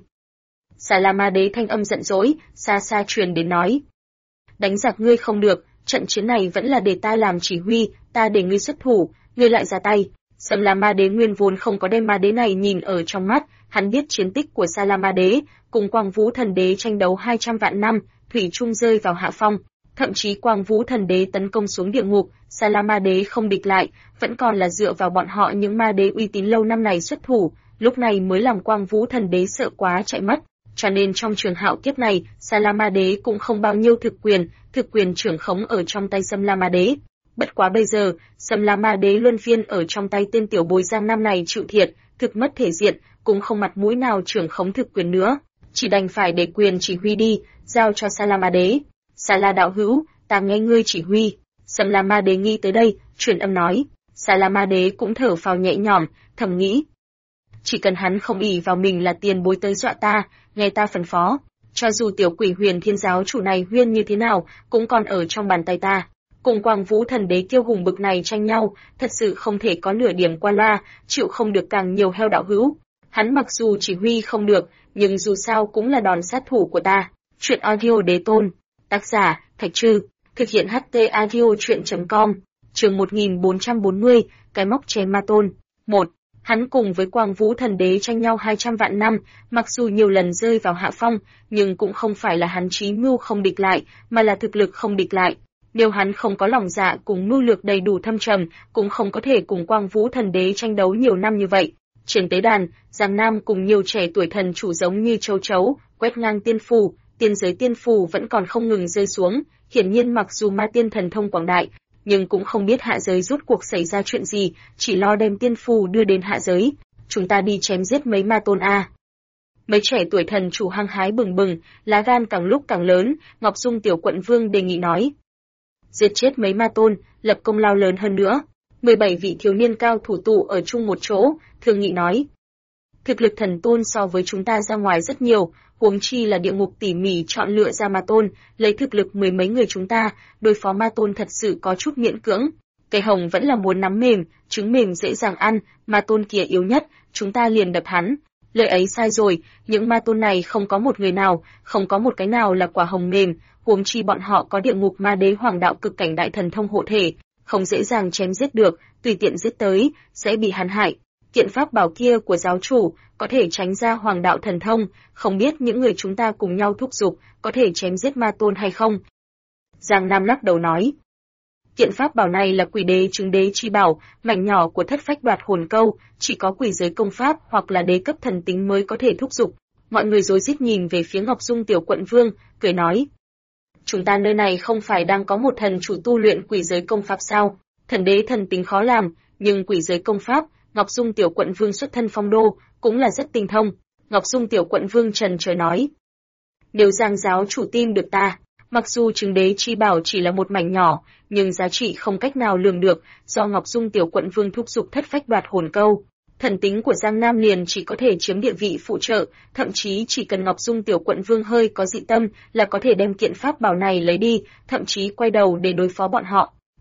A: Salama Đế thanh âm giận dỗi, xa xa truyền đến nói. Đánh giặc ngươi không được, trận chiến này vẫn là để ta làm chỉ huy, ta để ngươi xuất thủ, ngươi lại ra tay. Sâm La Ma Đế nguyên vốn không có đem ma đế này nhìn ở trong mắt, hắn biết chiến tích của Salama Đế, cùng Quang Vũ Thần Đế tranh đấu 200 vạn năm, thủy chung rơi vào hạ phong. Thậm chí Quang Vũ Thần Đế tấn công xuống địa ngục, Salama Đế không địch lại, vẫn còn là dựa vào bọn họ những ma đế uy tín lâu năm này xuất thủ, lúc này mới làm Quang Vũ Thần Đế sợ quá chạy mất. Cho nên trong trường hạo kiếp này, Salama Đế cũng không bao nhiêu thực quyền trưởng khống ở trong tay Sâm La Ma Đế. Bất quá bây giờ, Sâm La Ma Đế luân phiên ở trong tay tên tiểu bối Giang Nam này chịu thiệt, thực mất thể diện, cũng không mặt mũi nào trưởng khống thực quyền nữa, chỉ đành phải để quyền chỉ huy đi, giao cho Salama Đế. Sala đạo hữu, ta nghe ngươi chỉ huy. Sâm La Ma Đế nghĩ tới đây, truyền âm nói. Salama Đế cũng thở phào nhẹ nhõm, thầm nghĩ. Chỉ cần hắn không ỷ vào mình là tiền bối tới dọa ta, nghe ta phân phó, cho dù tiểu quỷ Huyền Thiên giáo chủ này huyên như thế nào, cũng còn ở trong bàn tay ta. Cùng Quang Vũ Thần Đế kiêu hùng bực này tranh nhau, thật sự không thể có nửa điểm qua loa, chịu không được càng nhiều heo đạo hữu. Hắn mặc dù chỉ huy không được, nhưng dù sao cũng là đòn sát thủ của ta. Chuyện audio đế tôn. Tác giả, Thạch Trư. Thực hiện HT audio chuyện.com. Chương 1440, cái móc chém ma tôn. 1. Hắn cùng với Quang Vũ Thần Đế tranh nhau 200 vạn năm, mặc dù nhiều lần rơi vào hạ phong, nhưng cũng không phải là hắn trí mưu không địch lại, mà là thực lực không địch lại. Nếu hắn không có lòng dạ cùng mưu lược đầy đủ thâm trầm, cũng không có thể cùng Quang Vũ Thần Đế tranh đấu nhiều năm như vậy. Trên tế đàn, Giang Nam cùng nhiều trẻ tuổi thần chủ giống như châu chấu, quét ngang tiên phù, tiên giới tiên phù vẫn còn không ngừng rơi xuống. Hiển nhiên mặc dù ma tiên thần thông quảng đại, nhưng cũng không biết hạ giới rốt cuộc xảy ra chuyện gì, chỉ lo đem tiên phù đưa đến hạ giới. Chúng ta đi chém giết mấy ma tôn a. Mấy trẻ tuổi thần chủ hăng hái bừng bừng, lá gan càng lúc càng lớn, Ngọc Dung tiểu quận vương đề nghị nói. Giết chết mấy ma tôn, lập công lao lớn hơn nữa. 17 vị thiếu niên cao thủ tụ ở chung một chỗ, thương nghị nói. Thực lực thần tôn so với chúng ta ra ngoài rất nhiều, huống chi là địa ngục tỉ mỉ chọn lựa ra ma tôn, lấy thực lực mười mấy người chúng ta, đối phó ma tôn thật sự có chút miễn cưỡng. Cây hồng vẫn là muốn nắm mềm, trứng mềm dễ dàng ăn, ma tôn kia yếu nhất, chúng ta liền đập hắn. Lời ấy sai rồi, những ma tôn này không có một người nào, không có một cái nào là quả hồng mềm, huống chi bọn họ có địa ngục ma đế hoàng đạo cực cảnh đại thần thông hộ thể, không dễ dàng chém giết được, tùy tiện giết tới, sẽ bị hắn hại. Kiện pháp bảo kia của giáo chủ, có thể tránh ra hoàng đạo thần thông, không biết những người chúng ta cùng nhau thúc giục, có thể chém giết ma tôn hay không? Giang Nam lắc đầu nói. Kiện pháp bảo này là quỷ đế chứng đế chi bảo, mảnh nhỏ của thất phách đoạt hồn câu, chỉ có quỷ giới công pháp hoặc là đế cấp thần tính mới có thể thúc giục. Mọi người rối rít nhìn về phía Ngọc Dung tiểu quận vương, cười nói. Chúng ta nơi này không phải đang có một thần chủ tu luyện quỷ giới công pháp sao? Thần đế thần tính khó làm, nhưng quỷ giới công pháp, Ngọc Dung tiểu quận vương xuất thân phong đô, cũng là rất tinh thông. Ngọc Dung tiểu quận vương trần trời nói. Nếu Giang giáo chủ tin được ta, mặc dù chứng đế chi bảo chỉ là một mảnh nhỏ, nhưng giá trị không cách nào lường được, do Ngọc Dung tiểu quận vương thúc giục thất phách đoạt hồn câu. Thần tính của Giang Nam liền chỉ có thể chiếm địa vị phụ trợ, thậm chí chỉ cần Ngọc Dung tiểu quận vương hơi có dị tâm là có thể đem kiện pháp bảo này lấy đi, thậm chí quay đầu để đối phó bọn họ.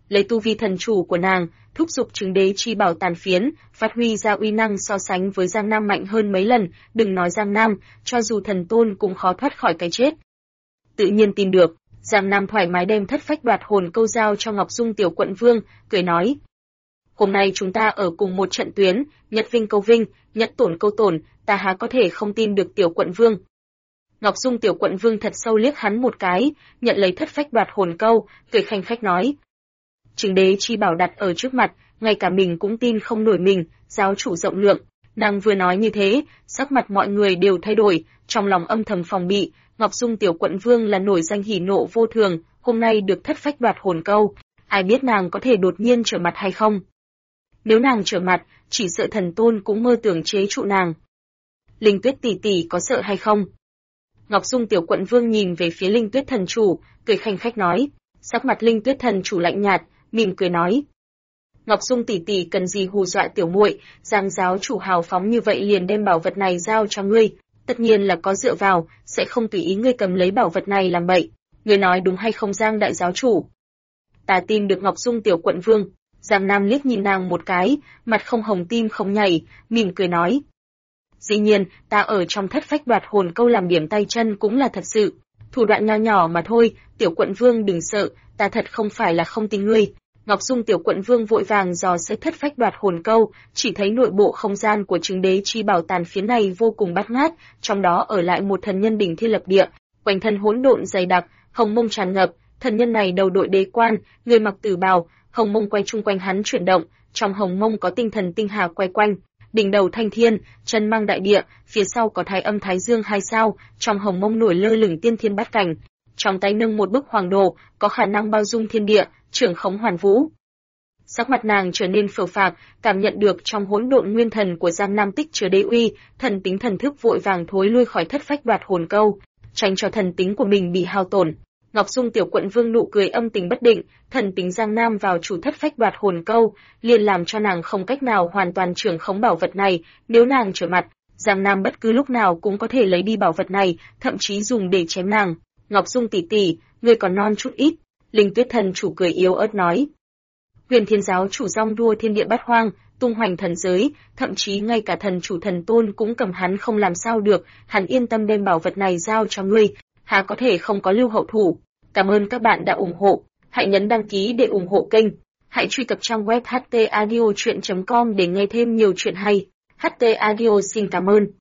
A: lấy tu vi thần chủ của nàng, thúc giục Trứng Đế chi bảo tàn phiến, phát huy ra uy năng so sánh với Giang Nam mạnh hơn mấy lần, đừng nói Giang Nam, cho dù thần tôn cũng khó thoát khỏi cái chết. Tự nhiên tin được, Giang Nam thoải mái đem thất phách đoạt hồn câu giao cho Ngọc Dung tiểu quận vương, cười nói: "Hôm nay chúng ta ở cùng một trận tuyến, nhất vinh câu vinh, nhất tổn câu tổn, ta há có thể không tin được tiểu quận vương." Ngọc Dung tiểu quận vương thật sâu liếc hắn một cái, nhận lấy thất phách đoạt hồn câu, cười khanh khách nói: "Trứng Đế chi bảo đặt ở trước mặt, ngay cả mình cũng tin không nổi mình, giáo chủ rộng lượng." Nàng vừa nói như thế, sắc mặt mọi người đều thay đổi, trong lòng âm thầm phòng bị, Ngọc Dung tiểu quận vương là nổi danh hỉ nộ vô thường, hôm nay được thất phách đoạt hồn câu, ai biết nàng có thể đột nhiên trở mặt hay không. Nếu nàng trở mặt, chỉ sợ thần tôn cũng mơ tưởng chế trụ nàng. Linh Tuyết tỷ tỷ có sợ hay không? Ngọc Dung tiểu quận vương nhìn về phía Linh Tuyết thần chủ, cười khanh khách nói. Sắc mặt Linh Tuyết thần chủ lạnh nhạt, mỉm cười nói: "Ngọc Dung tỷ tỷ cần gì hù dọa tiểu muội, Giang giáo chủ hào phóng như vậy liền đem bảo vật này giao cho ngươi, tất nhiên là có dựa vào, sẽ không tùy ý ngươi cầm lấy bảo vật này làm bậy. Ngươi nói đúng hay không Giang đại giáo chủ?" Ta tin được Ngọc Dung tiểu quận vương. Giang Nam liếc nhìn nàng một cái, mặt không hồng tim không nhảy, mỉm cười nói: "Dĩ nhiên, ta ở trong thất phách đoạt hồn câu làm điểm tay chân cũng là thật sự. Thủ đoạn nho nhỏ mà thôi, tiểu quận vương đừng sợ, ta thật không phải là không tin ngươi." Ngọc Dung tiểu quận vương vội vàng dò xét thất phách đoạt hồn câu, chỉ thấy nội bộ không gian của Trứng Đế chi bảo tàn phiến này vô cùng bát ngát, trong đó ở lại một thần nhân đỉnh thiên lập địa, quanh thân hỗn độn dày đặc, hồng mông tràn ngập, thần nhân này đầu đội đế quan, người mặc tử bào, hồng mông quay chung quanh hắn chuyển động, trong hồng mông có tinh thần tinh hà quay quanh, đỉnh đầu thanh thiên, chân mang đại địa, phía sau có thái âm thái dương hai sao, trong hồng mông nổi lơ lửng tiên thiên bát cảnh, trong tay nâng một bức hoàng đồ, có khả năng bao dung thiên địa, trưởng khống hoàn vũ. Sắc mặt nàng trở nên phờ phạc, cảm nhận được trong hỗn độn nguyên thần của Giang Nam tích chứa đế uy, thần tính thần thức vội vàng thối lui khỏi thất phách đoạt hồn câu, tránh cho thần tính của mình bị hao tổn. Ngọc Dung tiểu quận vương nụ cười âm tình bất định, thần tính Giang Nam vào chủ thất phách đoạt hồn câu, liền làm cho nàng không cách nào hoàn toàn trưởng khống bảo vật này, nếu nàng trở mặt, Giang Nam bất cứ lúc nào cũng có thể lấy đi bảo vật này, thậm chí dùng để chém nàng. "Ngọc Dung tỷ tỷ, ngươi còn non chút ít." Linh Tuyết thần chủ cười yếu ớt nói. Huyền Thiên giáo chủ rong đua thiên địa bát hoang, tung hoành thần giới, thậm chí ngay cả thần chủ thần tôn cũng cầm hắn không làm sao được, hắn yên tâm đem bảo vật này giao cho ngươi, há có thể không có lưu hậu thủ. Cảm ơn các bạn đã ủng hộ, hãy nhấn đăng ký để ủng hộ kênh, hãy truy cập trang web htaudio.com để nghe thêm nhiều chuyện hay. HT Audio xin cảm ơn.